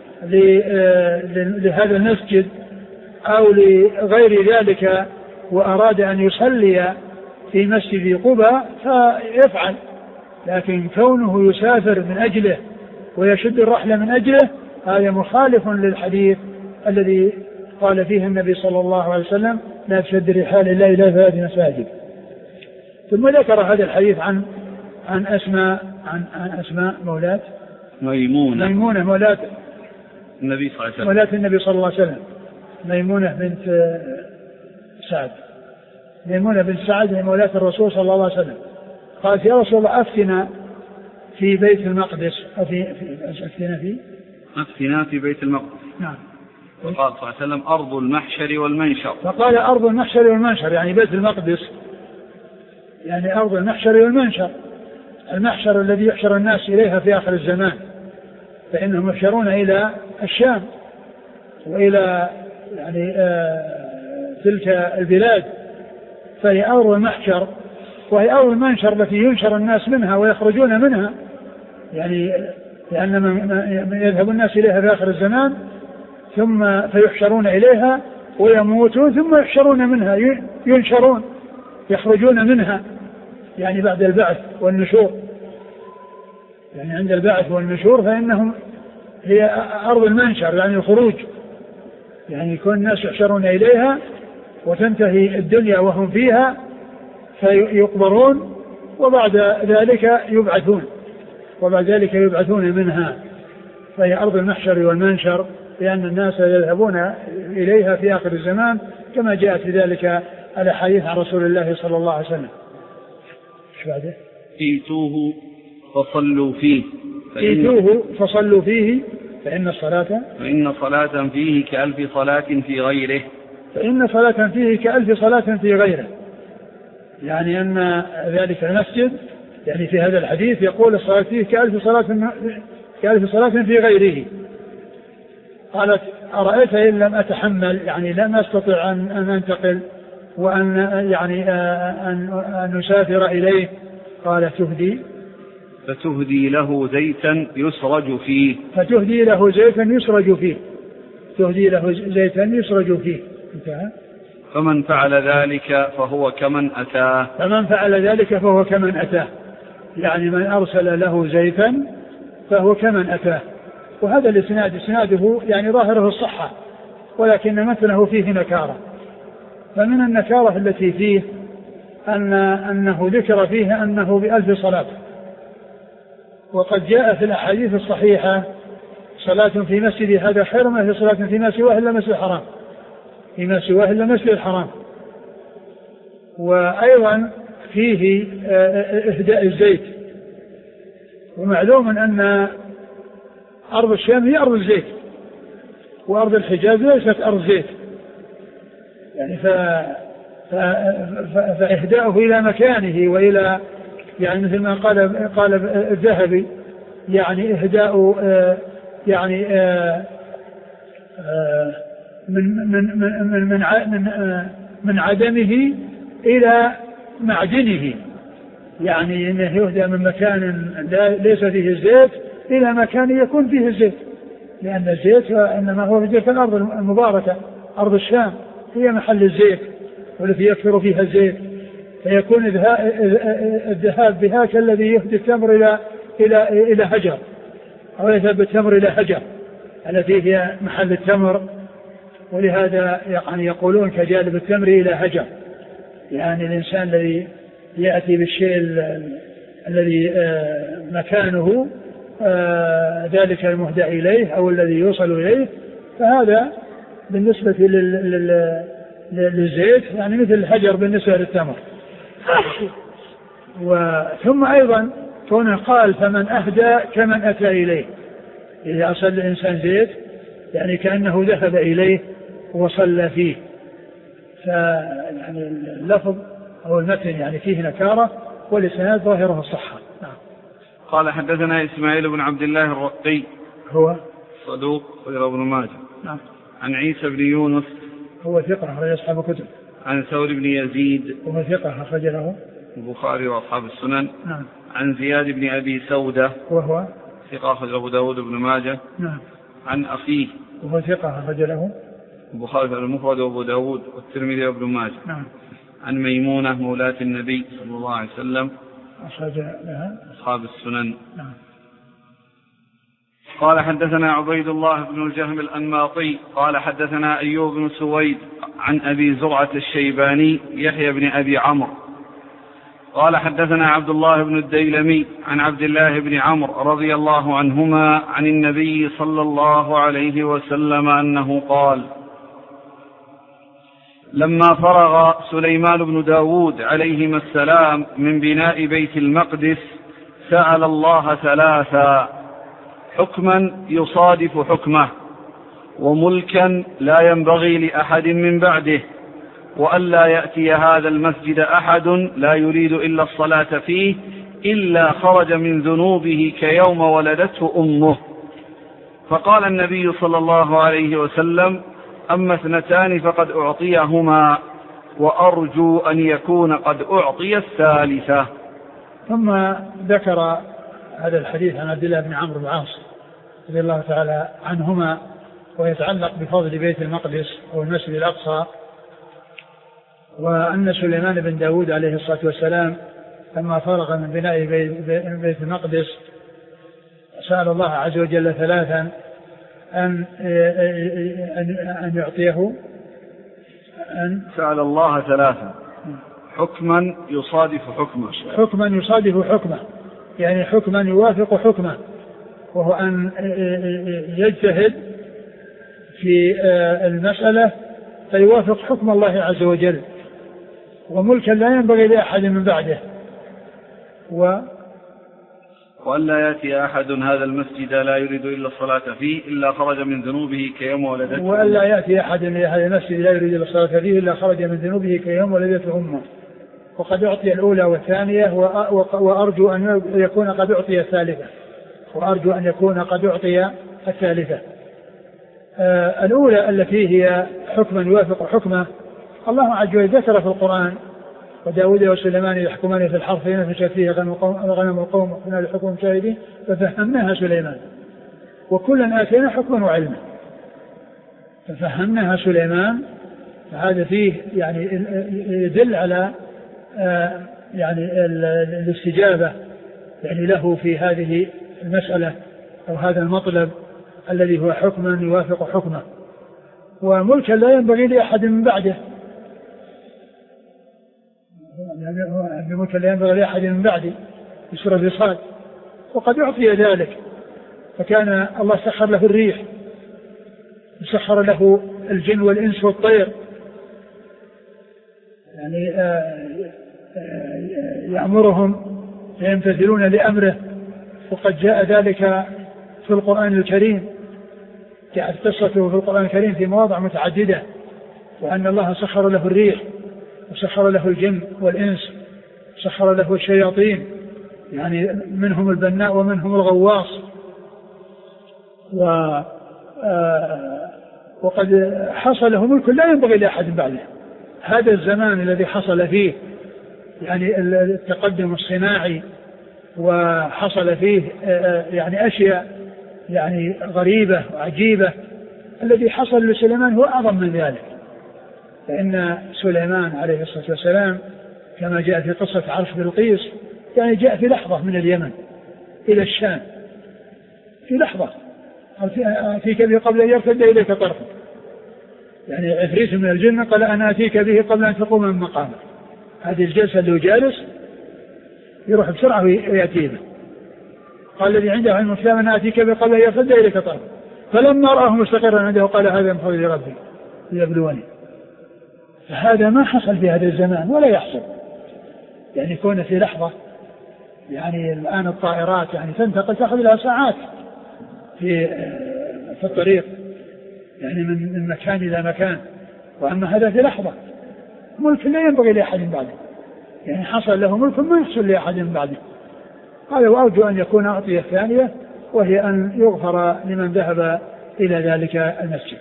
Speaker 2: لهذا المسجد أو لغير ذلك وأراد أن يصلي في مسجد قباء فيفعل، لكن كونه يسافر من أجله ويشد الرحلة من أجله هذا مخالف للحديث الذي قال فيه النبي صلى الله عليه وسلم: لا تشد الرحال إلا إلى هذه المساجد. ثم ذكر هذا الحديث عن عن أسماء عن, عن أسماء مولاة
Speaker 1: ميمونة
Speaker 2: ميمونة مولاة
Speaker 1: النبي صلى الله عليه وسلم
Speaker 2: مولاة النبي صلى الله عليه وسلم ميمونة بنت سعد ميمونة بنت سعد هي مولاة الرسول صلى الله عليه وسلم. قالت: يا رسول الله أفتنا في بيت المقدس، أفي أفتنا في
Speaker 1: أفتنا في بيت المقدس.
Speaker 2: نعم.
Speaker 1: وقال صلى الله عليه وسلم: أرض المحشر والمنشر.
Speaker 2: فقال: أرض المحشر والمنشر، يعني بيت المقدس يعني أرض المحشر والمنشر. المحشر الذي يحشر الناس إليها في آخر الزمان، فإنهم يحشرون إلى الشام وإلى يعني آه تلك البلاد، فهي أرض المحشر، وهي أرض المنشر التي ينشر الناس منها ويخرجون منها، يعني لأن يذهب الناس إليها في آخر الزمان ثم فيحشرون إليها ويموتون ثم يحشرون منها، ينشرون يخرجون منها، يعني بعد البعث والنشور، يعني عند البعث والنشور فإنهم هي أرض المنشر، يعني الخروج، يعني يكون الناس يحشرون إليها وتنتهي الدنيا وهم فيها فيقبرون، وبعد ذلك يبعثون وبعد ذلك يبعثون منها، فهي أرض المحشر والمنشر، لأن الناس يذهبون إليها في آخر الزمان كما جاءت في ذلك الأحاديث عن رسول الله صلى الله عليه وسلم. ايش بعده؟
Speaker 1: ايتوه فصلوا فيه
Speaker 2: ايتوه فصلوا فيه فإن الصلاة
Speaker 1: فإن صلاة فيه كألف صلاة في غيره
Speaker 2: فإن صلاة فيه كألف صلاة في غيره، يعني أن ذلك المسجد يعني في هذا الحديث يقول الصلاة فيه كألف صلاة كألف صلاة في غيره. قالت أرأيت إن لم أتحمل يعني لم أستطع أن, أن أنتقل وأن يعني أن, أن نسافر إليه؟ قال تهدي
Speaker 1: فتهدي له زيتا يسرج فيه
Speaker 2: فتهدي له زيتا يسرج فيه تهدي له زيتا يسرج فيه انتهى.
Speaker 1: فمن فعل ذلك فهو كمن أتاه
Speaker 2: فمن فعل ذلك فهو كمن أتاه، يعني من أرسل له زيتا فهو كمن أتاه. وهذا الإسناد إسناده يعني ظاهره الصحة، ولكن متنه فيه نكارة. فمن النكارة التي فيه أن أنه ذكر فيه أنه بألف صلاة، وقد جاء في الأحاديث الصحيحة صلاة في مسجد هذا خير من صلاة فيما سواه إلا مسجد الحرام فيما سواه إلا مسجد الحرام. وأيضا فيه إهداء الزيت، ومعلوم أن أرض الشام هي أرض الزيت، وأرض الحجاز ليست أرض زيت، يعني ف... ف... فإهداؤه إلى مكانه وإلى يعني مثل ما قال قال الذهبي يعني إهداء يعني من من من من من, من عدمه إلى معدنه، يعني إنه يهدى من مكان ليس فيه الزيت إلى مكان يكون فيه الزيت، لأن الزيت إنما هو في تلك الأرض المباركة أرض الشام هي محل الزيت والتي يكثر فيها الزيت، فيكون الذهاب بها كالذي يهدي التمر إلى إلى إلى هجر، أو يذهب التمر إلى هجر التي هي محل التمر. ولهذا يعني يقولون كجالب التمر إلى هجر، يعني الإنسان الذي يأتي بالشيء الذي مكانه ذلك المهدى إليه أو الذي يوصل إليه، فهذا بالنسبة للزيت يعني مثل الحجر بالنسبة للتمر. وثم أيضا كونه قال فمن أهدى كمن أتى إليه، إذا أصل الإنسان زيت يعني كأنه ذهب إليه وصلى فيه، فيعني اللفظ أو المتن يعني فيه نكارة والإسناد ظاهره الصحة. نعم.
Speaker 1: قال حدثنا إسماعيل بن عبد الله الرقي
Speaker 2: هو
Speaker 1: صدوق غير ابن ماجه.
Speaker 2: نعم.
Speaker 1: عن عيسى بن يونس
Speaker 2: هو ثقة أخرج أصحاب الكتب.
Speaker 1: عن ثور بن يزيد
Speaker 2: وهو ثقة أخرج له
Speaker 1: البخاري وأصحاب السنن.
Speaker 2: نعم.
Speaker 1: عن زياد بن أبي سودة
Speaker 2: وهو
Speaker 1: ثقة أخرج أبو داود بن ماجه.
Speaker 2: نعم.
Speaker 1: عن أخيه
Speaker 2: وهو ثقة أخرج له
Speaker 1: البخاري المفرد وأبو داود والترمذي وابن ماجه.
Speaker 2: نعم.
Speaker 1: عن ميمونة مولاة النبي صلى الله عليه وسلم
Speaker 2: أخرج لها
Speaker 1: أصحاب السنن.
Speaker 2: نعم.
Speaker 1: قال حدثنا عبيد الله بن الجهم الأنماطي قال حدثنا أيوب بن سويد عن أبي زرعة الشيباني يحيى بن أبي عمرو قال حدثنا عبد الله بن الديلمي عن عبد الله بن عمرو رضي الله عنهما عن النبي صلى الله عليه وسلم أنه قال: لما فرغ سليمان بن داود عليهما السلام من بناء بيت المقدس سأل الله ثلاثا: حكما يصادف حكمه، وملكا لا ينبغي لأحد من بعده، وألا يأتي هذا المسجد أحد لا يريد إلا الصلاة فيه إلا خرج من ذنوبه كيوم ولدته أمه. فقال النبي صلى الله عليه وسلم: أما اثنتان فقد أعطيهما، وأرجو أن يكون قد أعطي الثالثة.
Speaker 2: ثم ذكر هذا الحديث عن عبد الله بن عمرو بن العاص رضي الله تعالى عنهما، ويتعلق بفضل بيت المقدس أو المسجد الأقصى، وأن سليمان بن داود عليه الصلاة والسلام لما فرغ من بناء بيت المقدس سأل الله عز وجل ثلاثا أن أن يعطيه أن
Speaker 1: سأل الله ثلاثا: حكما يصادف حكمه
Speaker 2: حكما يصادف حكمه يعني حكما يوافق حكمه، وهو أن يجتهد في المسألة فيوافق حكم الله عز وجل، وملكا لا ينبغي لأحد من بعده. و
Speaker 1: وألا يأتي أحد هذا المسجد لا يريد إلا الصلاة فيه إلا خرج من ذنوبه كيوم ولدته.
Speaker 2: وألا يأتي أحد هذا المسجد لا يريد إلا الصلاة فيه إلا خرج من ذنوبه كيوم ولدته أمه. وقد أعطي الأولى والثانية وأرجو أن يكون قد أعطي الثالثة وأرجو أن يكون قد أعطي الثالثة. آه الأولى التي هي حكما يوافق حكمه، الله عز وجل ذكر في القرآن وداود وسليمان يحكمان في الحرث فنفشت فيه غنم القوم وكنا لحكم شاهدين ففهمناها سليمان وكلا آتينا حكما وعلما. ففهمناها سليمان، فهذا فيه يعني يدل على آه يعني الاستجابة يعني له في هذه المسألة أو هذا المطلب الذي هو حكما يوافق حكمه. وملكا لا ينبغي لأحد من بعده، يعني ملكا لا ينبغي لأحد من بعده بسورة صاد. وقد أعطي ذلك، فكان الله سخر له الريح وسخر له الجن والإنس والطير يعني آآ آآ يأمرهم فيمتثلون لأمره. وقد جاء ذلك في القرآن الكريم، جاءت قصته في القرآن الكريم في مواضع متعددة، وأن الله سخر له الريح وسخر له الجن والإنس، سخر له الشياطين يعني منهم البناء ومنهم الغواص. و وقد حصل له ملك لا ينبغي لأحد بعده. هذا الزمان الذي حصل فيه يعني التقدم الصناعي وحصل فيه يعني أشياء يعني غريبة وعجيبة، الذي حصل لسليمان هو أعظم من ذلك. فإن سليمان عليه الصلاة والسلام كما جاء في قصة عرش بلقيس يعني جاء في لحظة من اليمن إلى الشام، في لحظة أتيك به قبل أن يرتد إليك طرفك، يعني عفريت من الجن قال أنا أتيك به قبل أن تقوم من مقامك. هذه الجلسة اللي جالس يروح بسرعة ويأتي به. قال الذي عنده علم الكتاب أنا أتيك به قبل أن يرتد إليك طرفك، فلما رآه مستقرا عنده قال هذا من فضل ربي ليبلوني. فهذا ما حصل في هذا الزمان ولا يحصل، يعني يكون في لحظة. يعني الآن الطائرات يعني تنتقل تأخذ لها ساعات في في الطريق يعني من مكان إلى مكان، وأما هذا في لحظة. ملك لا ينبغي لأحد بعده، يعني حصل له ملك ما يحصل لأحد بعده. قال وأرجو أن يكون أعطي الثانية وهي أن يغفر لمن ذهب إلى ذلك المسجد.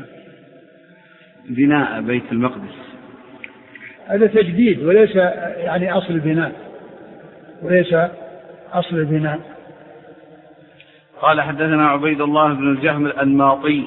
Speaker 1: بناء بيت المقدس
Speaker 2: هذا تجديد وليس يعني أصل البناء، وليس أصل البناء.
Speaker 1: قال حدثنا عبيد الله بن الجهم الأنماطي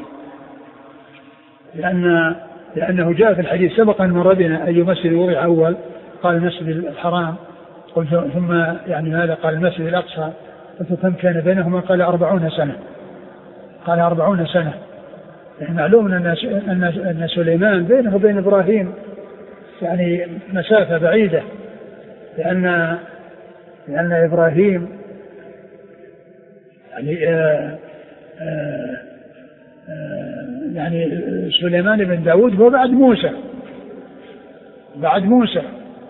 Speaker 2: لأن لأنه جاء في الحديث سبق أن مر بنا أي مسجد وضع أول، قال المسجد الحرام، ثم يعني هذا قال المسجد الأقصى، ثم كان بينهما قال أربعون سنة، قال أربعون سنة. يعني معلوم أن أن سليمان بينه وبين إبراهيم يعني مسافة بعيدة، لأن لأن إبراهيم يعني آآ آآ يعني سليمان بن داود هو بعد موسى بعد موسى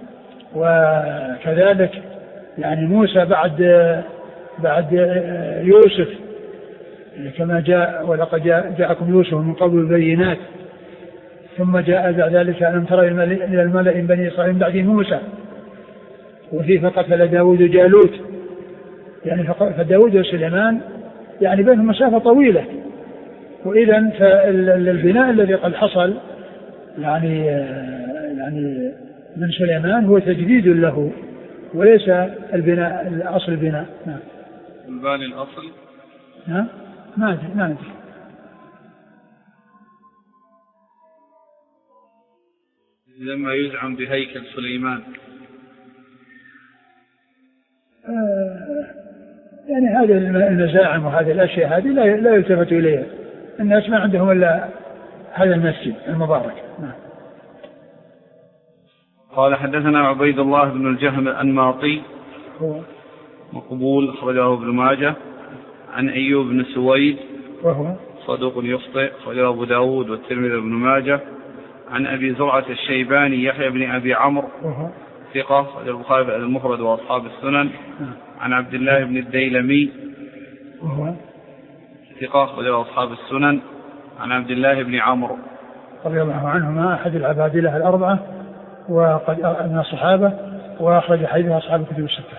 Speaker 2: وكذلك يعني موسى بعد بعد يوسف كما جاء ولقد جاءكم يوسف من قبل البينات، ثم جاء بعد ذلك ألم ترى إلى الملأ من بني إسرائيل من بعد موسى وفي فقتل داود جالوت. يعني فداود وسليمان يعني بينهم مسافة طويلة. وإذن فالبناء الذي قد حصل يعني يعني من سليمان هو تجديد له وليس البناء الأصل البناء. نعم.
Speaker 1: الباني الأصل
Speaker 2: نعم ما أدري ما أدري.
Speaker 1: لما يزعم بهيكل سليمان
Speaker 2: آه يعني هذه المزاعم وهذه الأشياء هذه لا لا يلتفت إليها. الناس ما عندهم إلا هذا المسجد المبارك. نعم.
Speaker 1: قال حدثنا عبيد الله بن الجهم الأنماطي
Speaker 2: هو
Speaker 1: مقبول أخرجه ابن ماجه عن أيوب بن سويد
Speaker 2: وهو
Speaker 1: صدوق يخطئ أخرجه أبو داود والترمذي وابن ماجه عن أبي زرعة الشيباني يحيى بن أبي عمرو ثقة البخاري المفرد وأصحاب السنن. عن عبد الله بن الديلمي ثقة وأصحاب السنن. عن عبد الله بن عمرو
Speaker 2: رضي الله عنهما أحد العبادلة الأربعة وقد من الصحابة وأخرج حديث أصحاب الكتب الستة.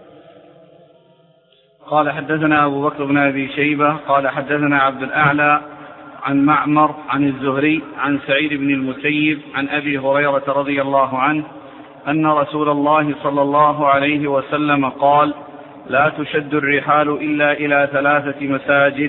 Speaker 1: قال حدثنا أبو بكر بن أبي شيبة قال حدثنا عبد الأعلى عن معمر عن الزهري عن سعيد بن المسيب عن أبي هريرة رضي الله عنه أن رسول الله صلى الله عليه وسلم قال لا تشد الرحال إلا إلى ثلاثة مساجد.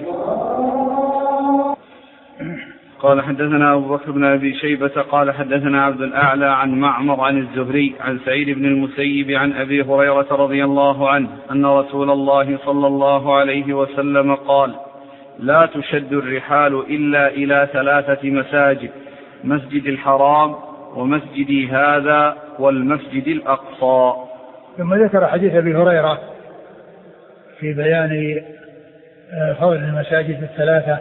Speaker 1: قال حدثنا أبو بكر بن أبي شيبة قال حدثنا عبد الأعلى عن معمر عن الزهري عن سعيد بن المسيب عن أبي هريرة رضي الله عنه أن رسول الله صلى الله عليه وسلم قال لا تشد الرحال إلا إلى ثلاثة مساجد مسجد الحرام ومسجدي هذا والمسجد الأقصى.
Speaker 2: ثم ذكر حديث أبي هريرة في بيان فضل المساجد الثلاثة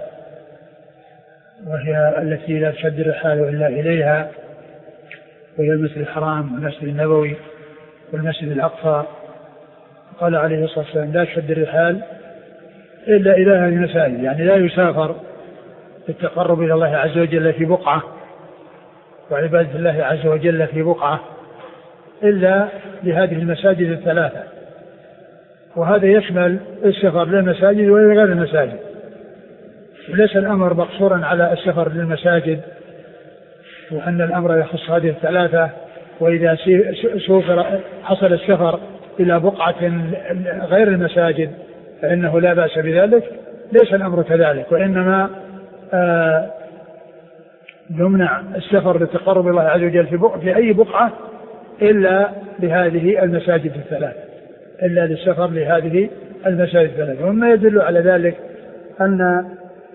Speaker 2: وهي التي لا تشد الرحال إلا إليها وهي المسجد الحرام والمسجد النبوي والمسجد الأقصى. قال عليه الصلاة والسلام لا تشد الرحال إلا إلى هذه المساجد، يعني لا يسافر للتقرب إلى الله عز وجل في بقعة وعبادة الله عز وجل في بقعة إلا لهذه المساجد الثلاثة، وهذا يشمل السفر للمساجد وغير المساجد، وليس الأمر مقصورا على السفر للمساجد وأن الأمر يخص هذه الثلاثة، وإذا سافر حصل السفر إلى بقعة غير المساجد فإنه لا بأس بذلك، ليس الأمر كذلك، وإنما آه يمنع السفر للتقرب الله عز وجل في, في أي بقعة إلا لهذه المساجد الثلاثة، إلا للسفر لهذه المساجد الثلاثة. وما يدل على ذلك أن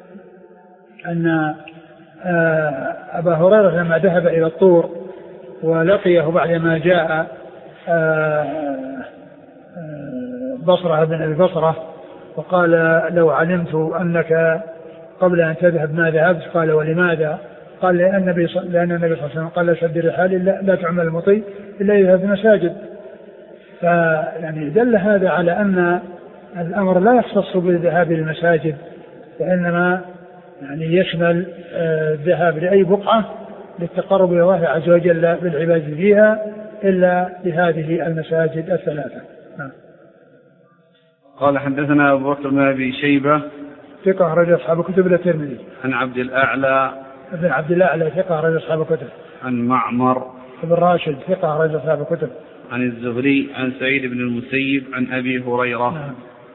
Speaker 2: أن آه أبا هريرة لما ذهب إلى الطور ولقيه بعدما جاء آه آه بصرة بن أبي بصرة وقال لو علمت أنك قبل أن تذهب ما ذهبت، قال ولماذا؟ قال لأن النبي صلى الله عليه وسلم قال لا شد الرحال لا, لا تعمل المطي إلا إذا في المساجد. فيعني دل هذا على أن الأمر لا يختص بالذهاب للمساجد، وإنما يعني يشمل الذهاب آه لأي بقعة للتقرب إلى الله عز وجل بالعبادة فيها إلا لهذه المساجد الثلاثة. نعم.
Speaker 1: قال حدثنا أبو بكر بن أبي شيبة
Speaker 2: ثقة أخرج أصحاب الكتب الترمذي.
Speaker 1: عن عبد الأعلى
Speaker 2: ابن عبد الأعلى ثقة أخرج أصحاب الكتب.
Speaker 1: عن معمر
Speaker 2: ابن راشد ثقة أخرج أصحاب الكتب.
Speaker 1: عن الزهري عن سعيد بن المسيب عن أبي هريرة. نعم.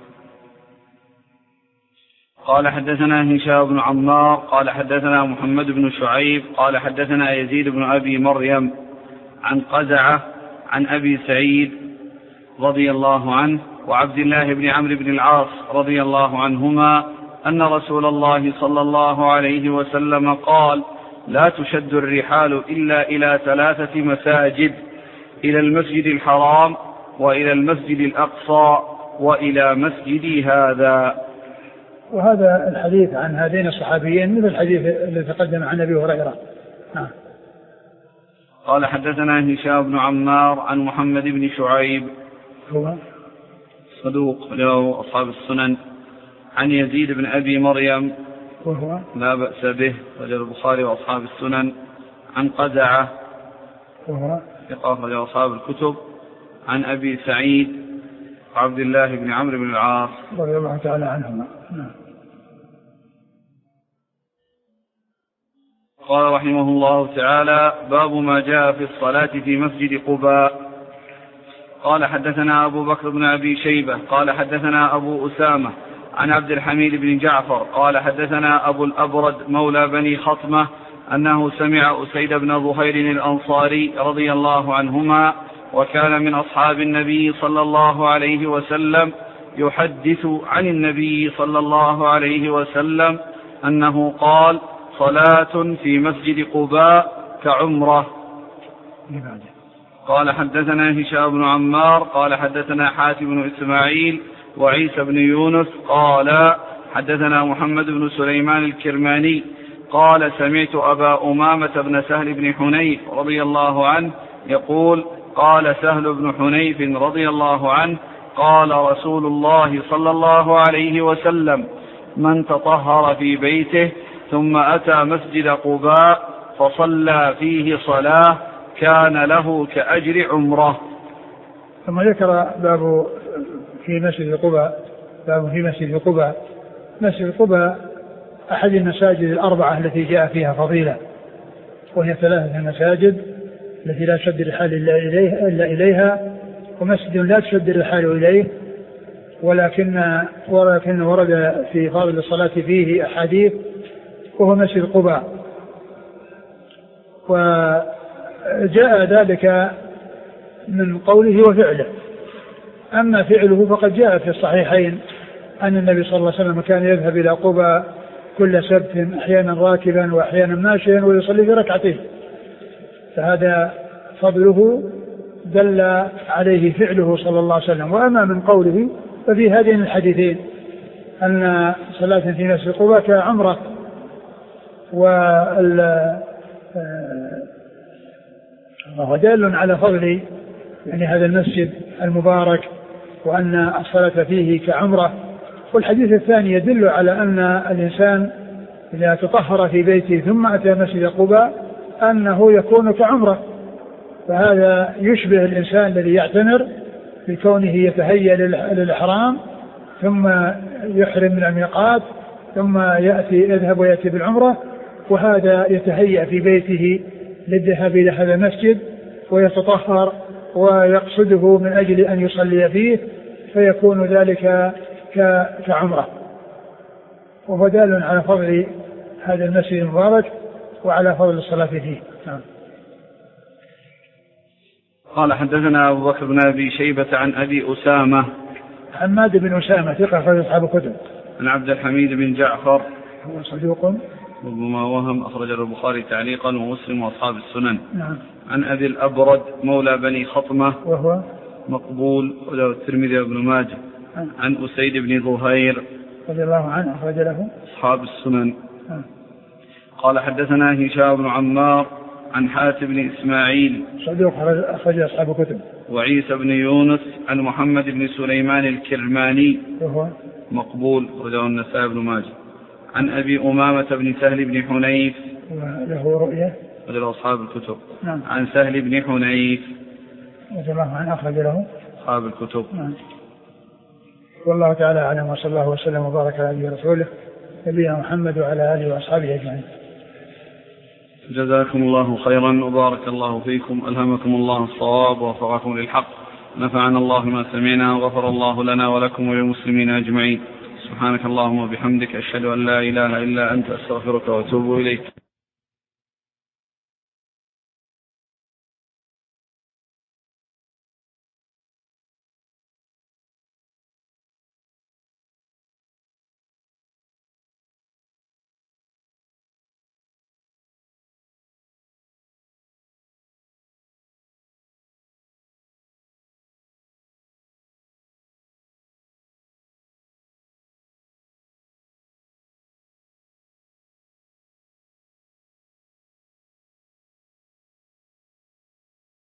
Speaker 1: قال حدثنا هشام بن عمار قال حدثنا محمد بن شعيب قال حدثنا يزيد بن أبي مريم عن قزعة عن أبي سعيد رضي الله عنه وعبد الله بن عمرو بن العاص رضي الله عنهما أن رسول الله صلى الله عليه وسلم قال لا تشد الرحال إلا إلى ثلاثة مساجد إلى المسجد الحرام وإلى المسجد الأقصى وإلى مسجدي هذا.
Speaker 2: وهذا الحديث عن هذين الصحابيين مثل الحديث الذي تقدم عن أبي هريرة. آه.
Speaker 1: قال حدثنا هشام بن عمار عن محمد بن شعيب
Speaker 2: هو
Speaker 1: صدوق له أصحاب السنن عن يزيد بن أبي مريم
Speaker 2: وهو
Speaker 1: لا بأس به رجل البخاري وأصحاب السنن عن قزعة
Speaker 2: وهو
Speaker 1: ثقة رجل أصحاب الكتب عن أبي سعيد عبد الله بن عمرو بن العاص
Speaker 2: رضي الله تعالى عنهما.
Speaker 1: قال رحمه الله تعالى باب ما جاء في الصلاة في مسجد قباء. قال حدثنا أبو بكر بن أبي شيبة قال حدثنا أبو أسامة عن عبد الحميد بن جعفر قال حدثنا أبو الأبرد مولى بني خطمة أنه سمع أسيد بن ظهير الأنصاري رضي الله عنهما وكان من أصحاب النبي صلى الله عليه وسلم يحدث عن النبي صلى الله عليه وسلم أنه قال صلاة في مسجد قباء كعمرة. قال حدثنا هشام بن عمار قال حدثنا حاتم بن إسماعيل وعيسى بن يونس قال حدثنا محمد بن سليمان الكرماني قال سمعت أبا أمامة بن سهل بن حنيف رضي الله عنه يقول قال سهل بن حنيف رضي الله عنه قال رسول الله صلى الله عليه وسلم من تطهر في بيته ثم أتى مسجد قباء فصلى فيه صلاة كان له كأجر عمره.
Speaker 2: ثم ذكر باب في مسجد قباء باب في مسجد قباء. مسجد قباء أحد المساجد الأربعة التي جاء فيها فضيلة، وهي ثلاثة مساجد التي لا تشد الرحال إلا إليها, إلا إليها ومسجد لا تشد الرحال إليه ولكن ولكن ورد في فضل الصلاة فيه أحاديث، وهو مسجد قباء. وجاء ذلك من قوله وفعله. أما فعله فقد جاء في الصحيحين أن النبي صلى الله عليه وسلم كان يذهب إلى قباء كل سبت أحيانا راكبا وأحيانا ماشيا ويصلي في ركعتين، فهذا فضله دل عليه فعله صلى الله عليه وسلم. وأما من قوله ففي هذين الحديثين أن صلاة في مسجد قباء كعمرة، وهو دال على فضل يعني هذا المسجد المبارك وأن الصلاة فيه كعمرة. والحديث الثاني يدل على أن الإنسان إذا تطهر في بيته ثم أتى مسجد قباء أنه يكون كعمرة، فهذا يشبه الإنسان الذي يعتمر بكونه يتهيأ للإحرام ثم يحرم من الميقات ثم يأتي يذهب ويأتي بالعمرة، وهذا يتهيأ في بيته للذهاب إلى هذا المسجد ويتطهر ويقصده من أجل أن يصلي فيه، فيكون ذلك كعمرة. وهو دال على فضل هذا المسجد المبارك وعلى فضل الصلاة فيه. نعم.
Speaker 1: قال حدثنا أبو بكر بن أبي شيبة عن أبي أسامة
Speaker 2: حماد بن أسامة ثقة أخرج أصحاب الكتب.
Speaker 1: عن عبد الحميد بن جعفر
Speaker 2: هو صدوق
Speaker 1: ربما وهم أخرج البخاري تعليقا ومسلم وأصحاب السنن.
Speaker 2: نعم.
Speaker 1: عن أبي الأبرد مولى بني خطمة وهو
Speaker 2: مقبول
Speaker 1: وله الترمذي وابن ماجه.
Speaker 2: نعم.
Speaker 1: عن أسيد بن ظهير
Speaker 2: رضي الله عنه أخرج له
Speaker 1: أصحاب السنن.
Speaker 2: نعم.
Speaker 1: قال حدثنا هشام بن عمار عن حاتم بن إسماعيل
Speaker 2: صدوق أخرج أصحاب الكتب.
Speaker 1: وعيسى بن يونس عن محمد بن سليمان الكرماني
Speaker 2: وهو
Speaker 1: مقبول وله النسائي بن ماجه. عن أبي أمامة بن سهل بن حنيف
Speaker 2: له رؤية
Speaker 1: وله أصحاب الكتب.
Speaker 2: نعم.
Speaker 1: عن سهل بن حنيف
Speaker 2: رضي الله عنه أخرج له
Speaker 1: أصحاب الكتب.
Speaker 2: نعم. والله تعالى أعلم، وصلى الله وسلم وبارك على نبينا ورسوله نبينا محمد وعلى آله وأصحابه أجمعين.
Speaker 1: جزاكم الله خيرا وبارك الله فيكم، ألهمكم الله الصواب ووفقكم للحق، نفعنا الله ما سمعنا وغفر الله لنا ولكم وللمسلمين أجمعين. سبحانك اللهم وبحمدك أشهد أن لا إله إلا أنت أستغفرك وأتوب إليك.